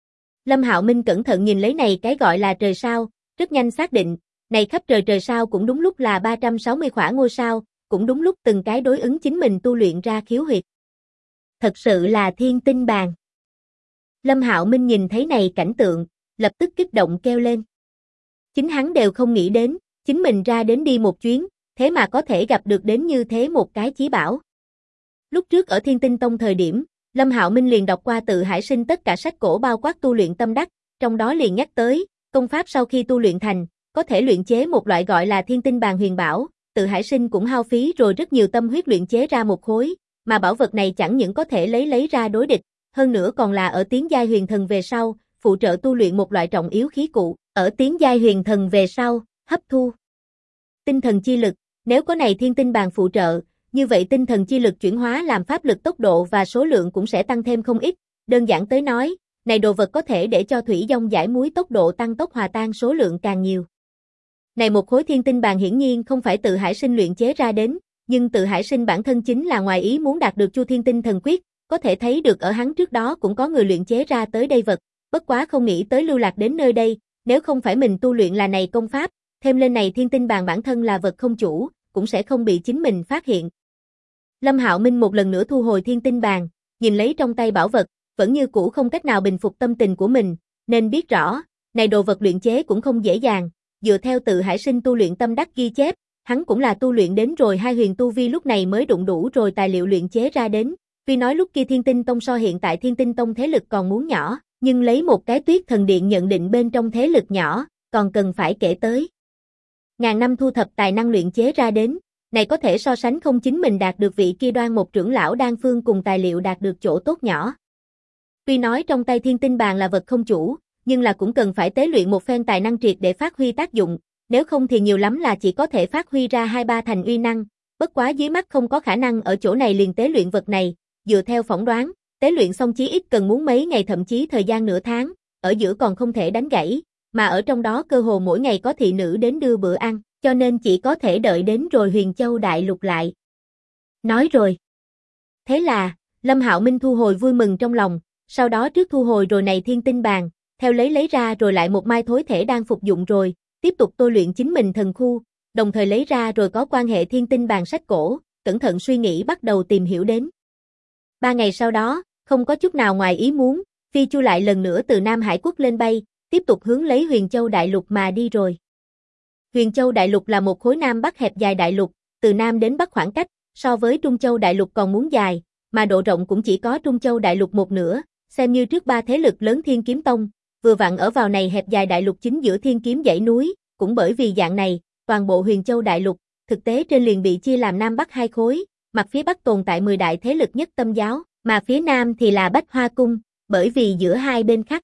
Lâm Hạo Minh cẩn thận nhìn lấy này cái gọi là trời sao, rất nhanh xác định, này khắp trời trời sao cũng đúng lúc là 360 khỏa ngôi sao, cũng đúng lúc từng cái đối ứng chính mình tu luyện ra khiếu huyệt. Thật sự là thiên tinh bàn. Lâm Hạo Minh nhìn thấy này cảnh tượng, lập tức kích động kêu lên. Chính hắn đều không nghĩ đến, chính mình ra đến đi một chuyến, thế mà có thể gặp được đến như thế một cái chí bảo. Lúc trước ở Thiên Tinh Tông thời điểm, Lâm Hạo Minh liền đọc qua Tự Hải Sinh tất cả sách cổ bao quát tu luyện tâm đắc, trong đó liền nhắc tới, công pháp sau khi tu luyện thành, có thể luyện chế một loại gọi là Thiên Tinh Bàn huyền bảo, Tự Hải Sinh cũng hao phí rồi rất nhiều tâm huyết luyện chế ra một khối, mà bảo vật này chẳng những có thể lấy ra đối địch, hơn nữa còn là ở tiến giai huyền thần về sau, phụ trợ tu luyện một loại trọng yếu khí cụ, ở tiến giai huyền thần về sau, hấp thu tinh thần chi lực, nếu có này Thiên Tinh Bàn phụ trợ, như vậy tinh thần chi lực chuyển hóa làm pháp lực tốc độ và số lượng cũng sẽ tăng thêm không ít, đơn giản tới nói, này đồ vật có thể để cho thủy dông giải muối tốc độ tăng tốc hòa tan số lượng càng nhiều. Này một khối Thiên Tinh Bàn hiển nhiên không phải Tự Hải Sinh luyện chế ra đến, nhưng Tự Hải Sinh bản thân chính là ngoài ý muốn đạt được Chu Thiên Tinh Thần Quyết, có thể thấy được ở hắn trước đó cũng có người luyện chế ra tới đây vật, bất quá không nghĩ tới lưu lạc đến nơi đây, nếu không phải mình tu luyện là này công pháp, thêm lên này Thiên Tinh Bàn bản thân là vật không chủ, cũng sẽ không bị chính mình phát hiện. Lâm Hạo Minh một lần nữa thu hồi Thiên Tinh Bàn, nhìn lấy trong tay bảo vật, vẫn như cũ không cách nào bình phục tâm tình của mình, nên biết rõ, này đồ vật luyện chế cũng không dễ dàng, dựa theo Tự Hải Sinh tu luyện tâm đắc ghi chép, hắn cũng là tu luyện đến rồi 2 huyền tu vi lúc này mới đụng đủ rồi tài liệu luyện chế ra đến, tuy nói lúc kia Thiên Tinh Tông so hiện tại Thiên Tinh Tông thế lực còn muốn nhỏ, nhưng lấy một cái Tuyết Thần Điện nhận định bên trong thế lực nhỏ, còn cần phải kể tới. Ngàn năm thu thập tài năng luyện chế ra đến, này có thể so sánh không chính mình đạt được vị kia Đoan một trưởng lão đan phương cùng tài liệu đạt được chỗ tốt nhỏ. Tuy nói trong tay Thiên Tinh Bàn là vật không chủ, nhưng là cũng cần phải tế luyện một phen tài năng triệt để phát huy tác dụng, nếu không thì nhiều lắm là chỉ có thể phát huy ra 2-3 thành uy năng, bất quá dưới mắt không có khả năng ở chỗ này liền tế luyện vật này, dựa theo phỏng đoán, tế luyện xong chí ít cần muốn mấy ngày thậm chí thời gian nửa tháng, ở giữa còn không thể đánh gãy, mà ở trong đó cơ hồ mỗi ngày có thị nữ đến đưa bữa ăn, cho nên chỉ có thể đợi đến rồi Huyền Châu Đại Lục lại. Nói rồi. Thế là, Lâm Hạo Minh thu hồi vui mừng trong lòng, sau đó trước thu hồi rồi này Thiên Tinh Bàn, theo lấy ra rồi lại một mai thối thể đang phục dụng rồi, tiếp tục tôi luyện chính mình thần khu, đồng thời lấy ra rồi có quan hệ Thiên Tinh Bàn sách cổ, cẩn thận suy nghĩ bắt đầu tìm hiểu đến. 3 ngày sau đó, không có chút nào ngoài ý muốn, Phi Chu lại lần nữa từ Nam Hải Quốc lên bay, tiếp tục hướng lấy Huyền Châu Đại Lục mà đi rồi. Huyền Châu Đại Lục là một khối Nam Bắc hẹp dài đại lục, từ Nam đến Bắc khoảng cách, so với Trung Châu Đại Lục còn muốn dài, mà độ rộng cũng chỉ có Trung Châu Đại Lục một nửa, xem như trước 3 thế lực lớn Thiên Kiếm Tông, vừa vặn ở vào này hẹp dài đại lục chính giữa Thiên Kiếm dãy núi, cũng bởi vì dạng này, toàn bộ Huyền Châu Đại Lục, thực tế trên liền bị chia làm Nam Bắc 2 khối, mặt phía Bắc tồn tại 10 đại thế lực nhất tâm giáo, mà phía Nam thì là Bách Hoa Cung, bởi vì giữa hai bên khắc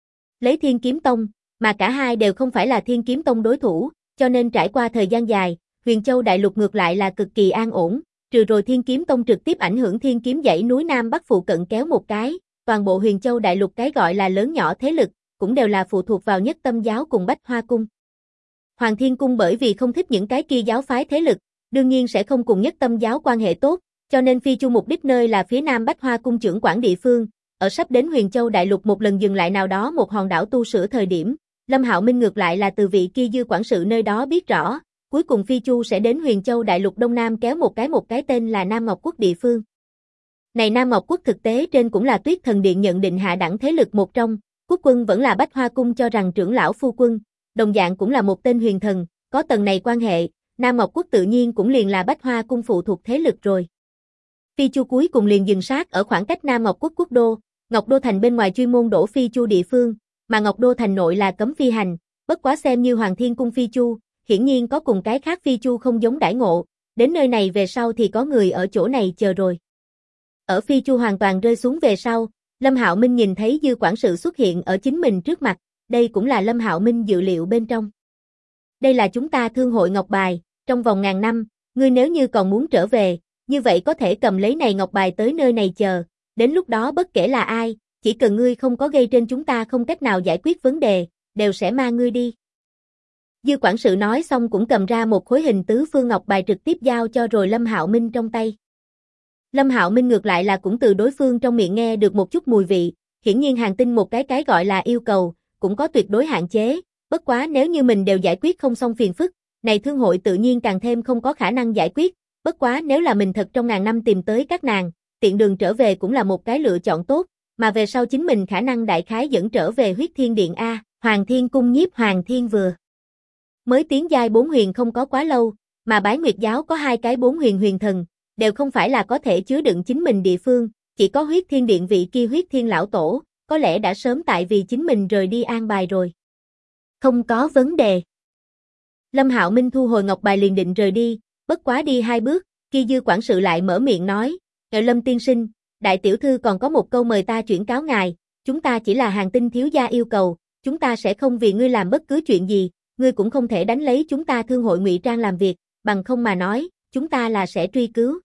lấy Thiên Kiếm Tông, mà cả hai đều không phải là Thiên Kiếm Tông đối thủ, cho nên trải qua thời gian dài, Huyền Châu Đại Lục ngược lại là cực kỳ an ổn, trừ rồi Thiên Kiếm Tông trực tiếp ảnh hưởng Thiên Kiếm dãy núi Nam Bắc phụ cận kéo một cái, toàn bộ Huyền Châu Đại Lục cái gọi là lớn nhỏ thế lực, cũng đều là phụ thuộc vào nhất tâm giáo cùng Bách Hoa Cung. Hoàng Thiên Cung bởi vì không thích những cái kia giáo phái thế lực, đương nhiên sẽ không cùng nhất tâm giáo quan hệ tốt, cho nên Phi Chu mục đích nơi là phía Nam Bách Hoa Cung trưởng quản địa phương, ở sắp đến Huyền Châu Đại Lục một lần dừng lại nào đó một hòn đảo tu sửa thời điểm, Lâm Hạo Minh ngược lại là từ vị kia dư quản sự nơi đó biết rõ, cuối cùng Phi Chu sẽ đến Huyền Châu Đại Lục Đông Nam kéo một cái tên là Nam Ngọc Quốc địa phương. Này Nam Ngọc Quốc thực tế trên cũng là Tuyết Thần Điện nhận định hạ đẳng thế lực một trong, quốc quân vẫn là Bách Hoa Cung cho rằng trưởng lão phu quân, đồng dạng cũng là một tên huyền thần, có tầng này quan hệ, Nam Ngọc Quốc tự nhiên cũng liền là Bách Hoa Cung phụ thuộc thế lực rồi. Phi Chu cuối cùng liền dừng sát ở khoảng cách Nam Ngọc Quốc quốc đô, Ngọc Đô Thành bên ngoài chuyên môn đổ Phi Chu địa phương, mà Ngọc Đô Thành nội là cấm phi hành, bất quá xem như Hoàng Thiên Cung Phi Chu, hiển nhiên có cùng cái khác Phi Chu không giống đãi ngộ, đến nơi này về sau thì có người ở chỗ này chờ rồi. Ở Phi Chu hoàn toàn rơi xuống về sau, Lâm Hạo Minh nhìn thấy dư quản sự xuất hiện ở chính mình trước mặt, đây cũng là Lâm Hạo Minh dự liệu bên trong. Đây là chúng ta thương hội ngọc bài, trong vòng 1000 năm, ngươi nếu như còn muốn trở về, như vậy có thể cầm lấy này ngọc bài tới nơi này chờ, đến lúc đó bất kể là ai, chỉ cần ngươi không có gây trên chúng ta không cách nào giải quyết vấn đề, đều sẽ mang ngươi đi. Dư quản sự nói xong cũng cầm ra một khối hình tứ phương ngọc bài trực tiếp giao cho rồi Lâm Hạo Minh trong tay. Lâm Hạo Minh ngược lại là cũng từ đối phương trong miệng nghe được một chút mùi vị, hiển nhiên hàng tinh một cái gọi là yêu cầu, cũng có tuyệt đối hạn chế, bất quá nếu như mình đều giải quyết không xong phiền phức, này thương hội tự nhiên càng thêm không có khả năng giải quyết, bất quá nếu là mình thật trong 1000 năm tìm tới các nàng, tiện đường trở về cũng là một cái lựa chọn tốt, mà về sau chính mình khả năng đại khái dẫn trở về Huyết Thiên Điện a. Hoàng Thiên Cung Nhiếp Hoàng Thiên vừa mới tiến giai 4 huyền không có quá lâu, mà Bái Nguyệt giáo có 2 cái 4 huyền huyền thần, đều không phải là có thể chứa đựng chính mình địa phương, chỉ có Huyết Thiên Điện vị kia Huyết Thiên lão tổ, có lẽ đã sớm tại vì chính mình rời đi an bài rồi. Không có vấn đề. Lâm Hạo Minh thu hồi ngọc bài liền định rời đi, bất quá đi 2 bước, kia Dư quản sự lại mở miệng nói, Lâm tiên sinh, đại tiểu thư còn có một câu mời ta chuyển cáo ngài, chúng ta chỉ là hàng tinh thiếu gia yêu cầu, chúng ta sẽ không vì ngươi làm bất cứ chuyện gì, ngươi cũng không thể đánh lấy chúng ta thương hội ngụy trang làm việc, bằng không mà nói, chúng ta là sẽ truy cứu.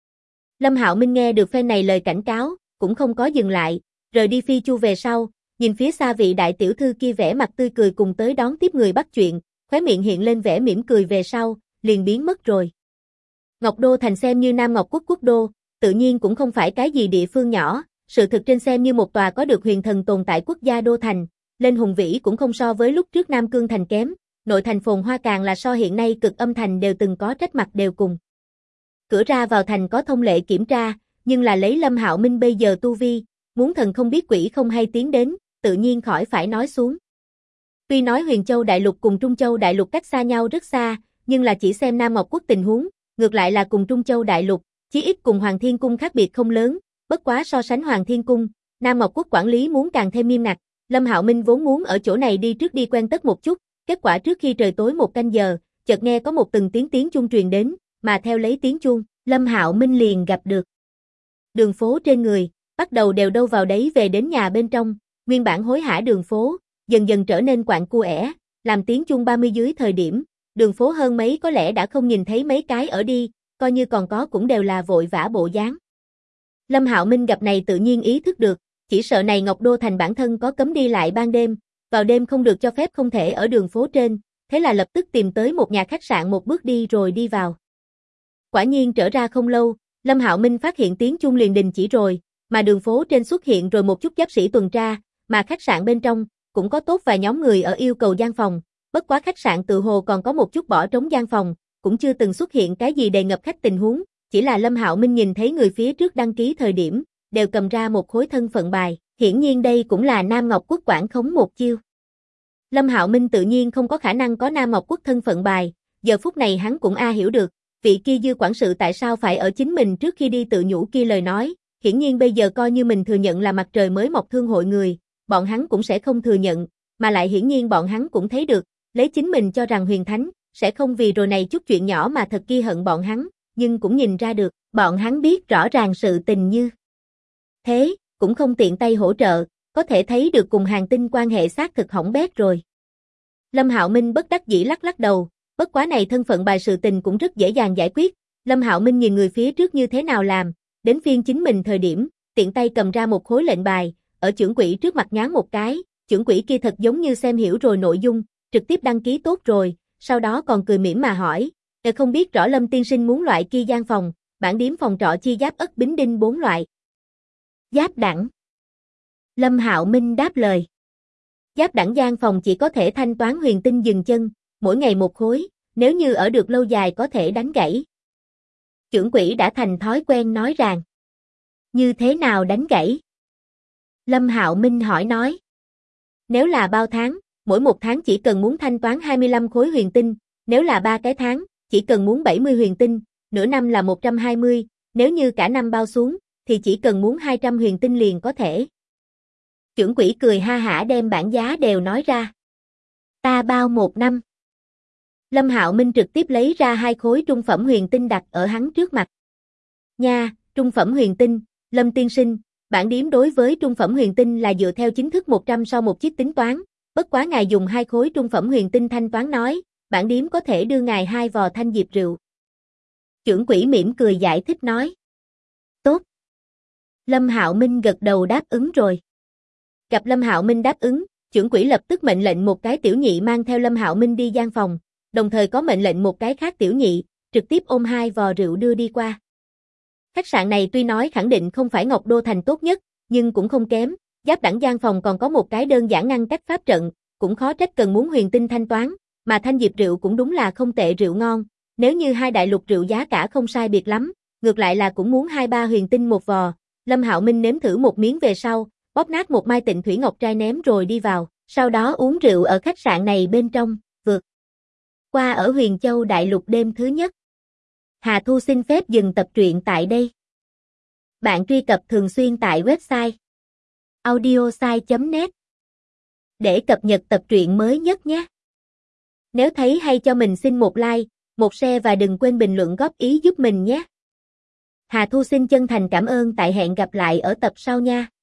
Lâm Hạo Minh nghe được phen này lời cảnh cáo, cũng không có dừng lại, rời đi phi chu về sau, nhìn phía xa vị đại tiểu thư kia vẻ mặt tươi cười cùng tới đón tiếp người bắt chuyện, khóe miệng hiện lên vẻ mỉm cười về sau, liền biến mất rồi. Ngọc Đô thành xem như Nam Ngọc Quốc quốc đô, tự nhiên cũng không phải cái gì địa phương nhỏ, sự thực trên xem như một tòa có được huyền thần tồn tại quốc gia đô thành, lên hùng vĩ cũng không so với lúc trước Nam Cương thành kém, nội thành phồn hoa càng là so hiện nay Cực Âm thành đều từng có trách mặt đều cùng. Cửa ra vào thành có thông lệ kiểm tra, nhưng là lấy Lâm Hạo Minh bây giờ tu vi, muốn thần không biết quỷ không hay tiến đến, tự nhiên khỏi phải nói xuống. Tuy nói Huyền Châu Đại Lục cùng Trung Châu Đại Lục cách xa nhau rất xa, nhưng là chỉ xem Nam Ngọc Quốc tình huống, ngược lại là cùng Trung Châu Đại Lục, chí ít cùng Hoàng Thiên Cung khác biệt không lớn, bất quá so sánh Hoàng Thiên Cung, Nam Ngọc Quốc quản lý muốn càng thêm nghiêm ngặt, Lâm Hạo Minh vốn muốn ở chỗ này đi trước đi quen tất một chút, kết quả trước khi trời tối 1 canh giờ, chợt nghe có một từng tiếng chuông truyền đến, mà theo lấy tiếng chuông, Lâm Hạo Minh liền gặp được đường phố trên người, bắt đầu đều đâu vào đấy về đến nhà bên trong, nguyên bản hối hả đường phố, dần dần trở nên quạnh quẽ, làm tiếng chuông 30 dưới thời điểm, đường phố hơn mấy có lẽ đã không nhìn thấy mấy cái ở đi, coi như còn có cũng đều là vội vã bộ dáng. Lâm Hạo Minh gặp này tự nhiên ý thức được, chỉ sợ này Ngọc Đô thành bản thân có cấm đi lại ban đêm, vào đêm không được cho phép không thể ở đường phố trên, thế là lập tức tìm tới một nhà khách sạn một bước đi rồi đi vào. Quả nhiên trở ra không lâu, Lâm Hạo Minh phát hiện tiếng chuông liền đình chỉ rồi, mà đường phố trên xuất hiện rồi một chút giáp sĩ tuần tra, mà khách sạn bên trong cũng có tốt vài nhóm người ở yêu cầu gian phòng, bất quá khách sạn tự hồ còn có một chút bỏ trống gian phòng, cũng chưa từng xuất hiện cái gì đầy ngập khách tình huống, chỉ là Lâm Hạo Minh nhìn thấy người phía trước đăng ký thời điểm, đều cầm ra một khối thân phận bài, hiển nhiên đây cũng là Nam Ngọc Quốc quản khống một chiêu. Lâm Hạo Minh tự nhiên không có khả năng có Nam Ngọc Quốc thân phận bài, giờ phút này hắn cũng hiểu được, vị kia Dư quản sự tại sao phải ở chính mình trước khi đi tự nhủ kia lời nói, hiển nhiên bây giờ coi như mình thừa nhận là mặt trời mới mọc thương hội người, bọn hắn cũng sẽ không thừa nhận, mà lại hiển nhiên bọn hắn cũng thấy được, lấy chính mình cho rằng huyền thánh, sẽ không vì rồi này chút chuyện nhỏ mà thật kia hận bọn hắn, nhưng cũng nhìn ra được, bọn hắn biết rõ ràng sự tình như thế, cũng không tiện tay hỗ trợ, có thể thấy được cùng hàng tinh quan hệ xác thực hỏng bét rồi. Lâm Hạo Minh bất đắc dĩ lắc lắc đầu, bất quá này thân phận bài sự tình cũng rất dễ dàng giải quyết, Lâm Hạo Minh nhìn người phía trước như thế nào làm, đến phiên chính mình thời điểm, tiện tay cầm ra một khối lệnh bài, ở trưởng quỹ trước mặt nhán một cái, trưởng quỹ kia thật giống như xem hiểu rồi nội dung, trực tiếp đăng ký tốt rồi, sau đó còn cười mỉm mà hỏi, không biết rõ Lâm tiên sinh muốn loại kia gian phòng, bản điếm phòng trọ chi giáp ất bính đinh 4 loại. Giáp đẳng. Lâm Hạo Minh đáp lời. Giáp đẳng gian phòng chỉ có thể thanh toán huyền tinh dừng chân, mỗi ngày một khối, nếu như ở được lâu dài có thể đánh gãy. Trưởng quỹ đã thành thói quen nói rằng. Như thế nào đánh gãy? Lâm Hạo Minh hỏi nói. Nếu là bao tháng, mỗi một tháng chỉ cần muốn thanh toán 25 khối huyền tinh, nếu là 3 cái tháng, chỉ cần muốn 70 huyền tinh, nửa năm là 120, nếu như cả năm bao xuống, thì chỉ cần muốn 200 huyền tinh liền có thể. Trưởng quỹ cười ha hả đem bảng giá đều nói ra. Ta bao 1 năm. Lâm Hạo Minh trực tiếp lấy ra 2 khối trung phẩm huyền tinh đặt ở hắn trước mặt. Nha, trung phẩm huyền tinh, Lâm tiên sinh, bản điếm đối với trung phẩm huyền tinh là dựa theo chính thức 100 so một chiếc tính toán, bất quá ngài dùng 2 khối trung phẩm huyền tinh thanh toán nói, bản điếm có thể đưa ngài 2 vò thanh diệp rượu. Trưởng quỹ mỉm cười giải thích nói. Tốt. Lâm Hạo Minh gật đầu đáp ứng rồi. Gặp Lâm Hạo Minh đáp ứng, trưởng quỹ lập tức mệnh lệnh một cái tiểu nhị mang theo Lâm Hạo Minh đi gian phòng, đồng thời có mệnh lệnh một cái khác tiểu nhị, trực tiếp ôm 2 vò rượu đưa đi qua. Khách sạn này tuy nói khẳng định không phải Ngọc Đô thành tốt nhất, nhưng cũng không kém, giáp đẳng gian phòng còn có một cái đơn giản ngăn cách pháp trận, cũng khó trách cần muốn huyền tinh thanh toán, mà thanh diệp rượu cũng đúng là không tệ rượu ngon, nếu như 2 đại lục rượu giá cả không sai biệt lắm, ngược lại là cũng muốn 2-3 huyền tinh một vò. Lâm Hạo Minh nếm thử một miếng về sau, bóp nát một mai Tịnh Thủy Ngọc trai ném rồi đi vào, sau đó uống rượu ở khách sạn này bên trong, vượt qua ở Huyền Châu Đại Lục đêm thứ nhất. Hà Thu xin phép dừng tập truyện tại đây. Bạn truy cập thường xuyên tại website audiosai.net để cập nhật tập truyện mới nhất nhé. Nếu thấy hay cho mình xin một like, một share và đừng quên bình luận góp ý giúp mình nhé. Hà Thu xin chân thành cảm ơn, tại hẹn gặp lại ở tập sau nha.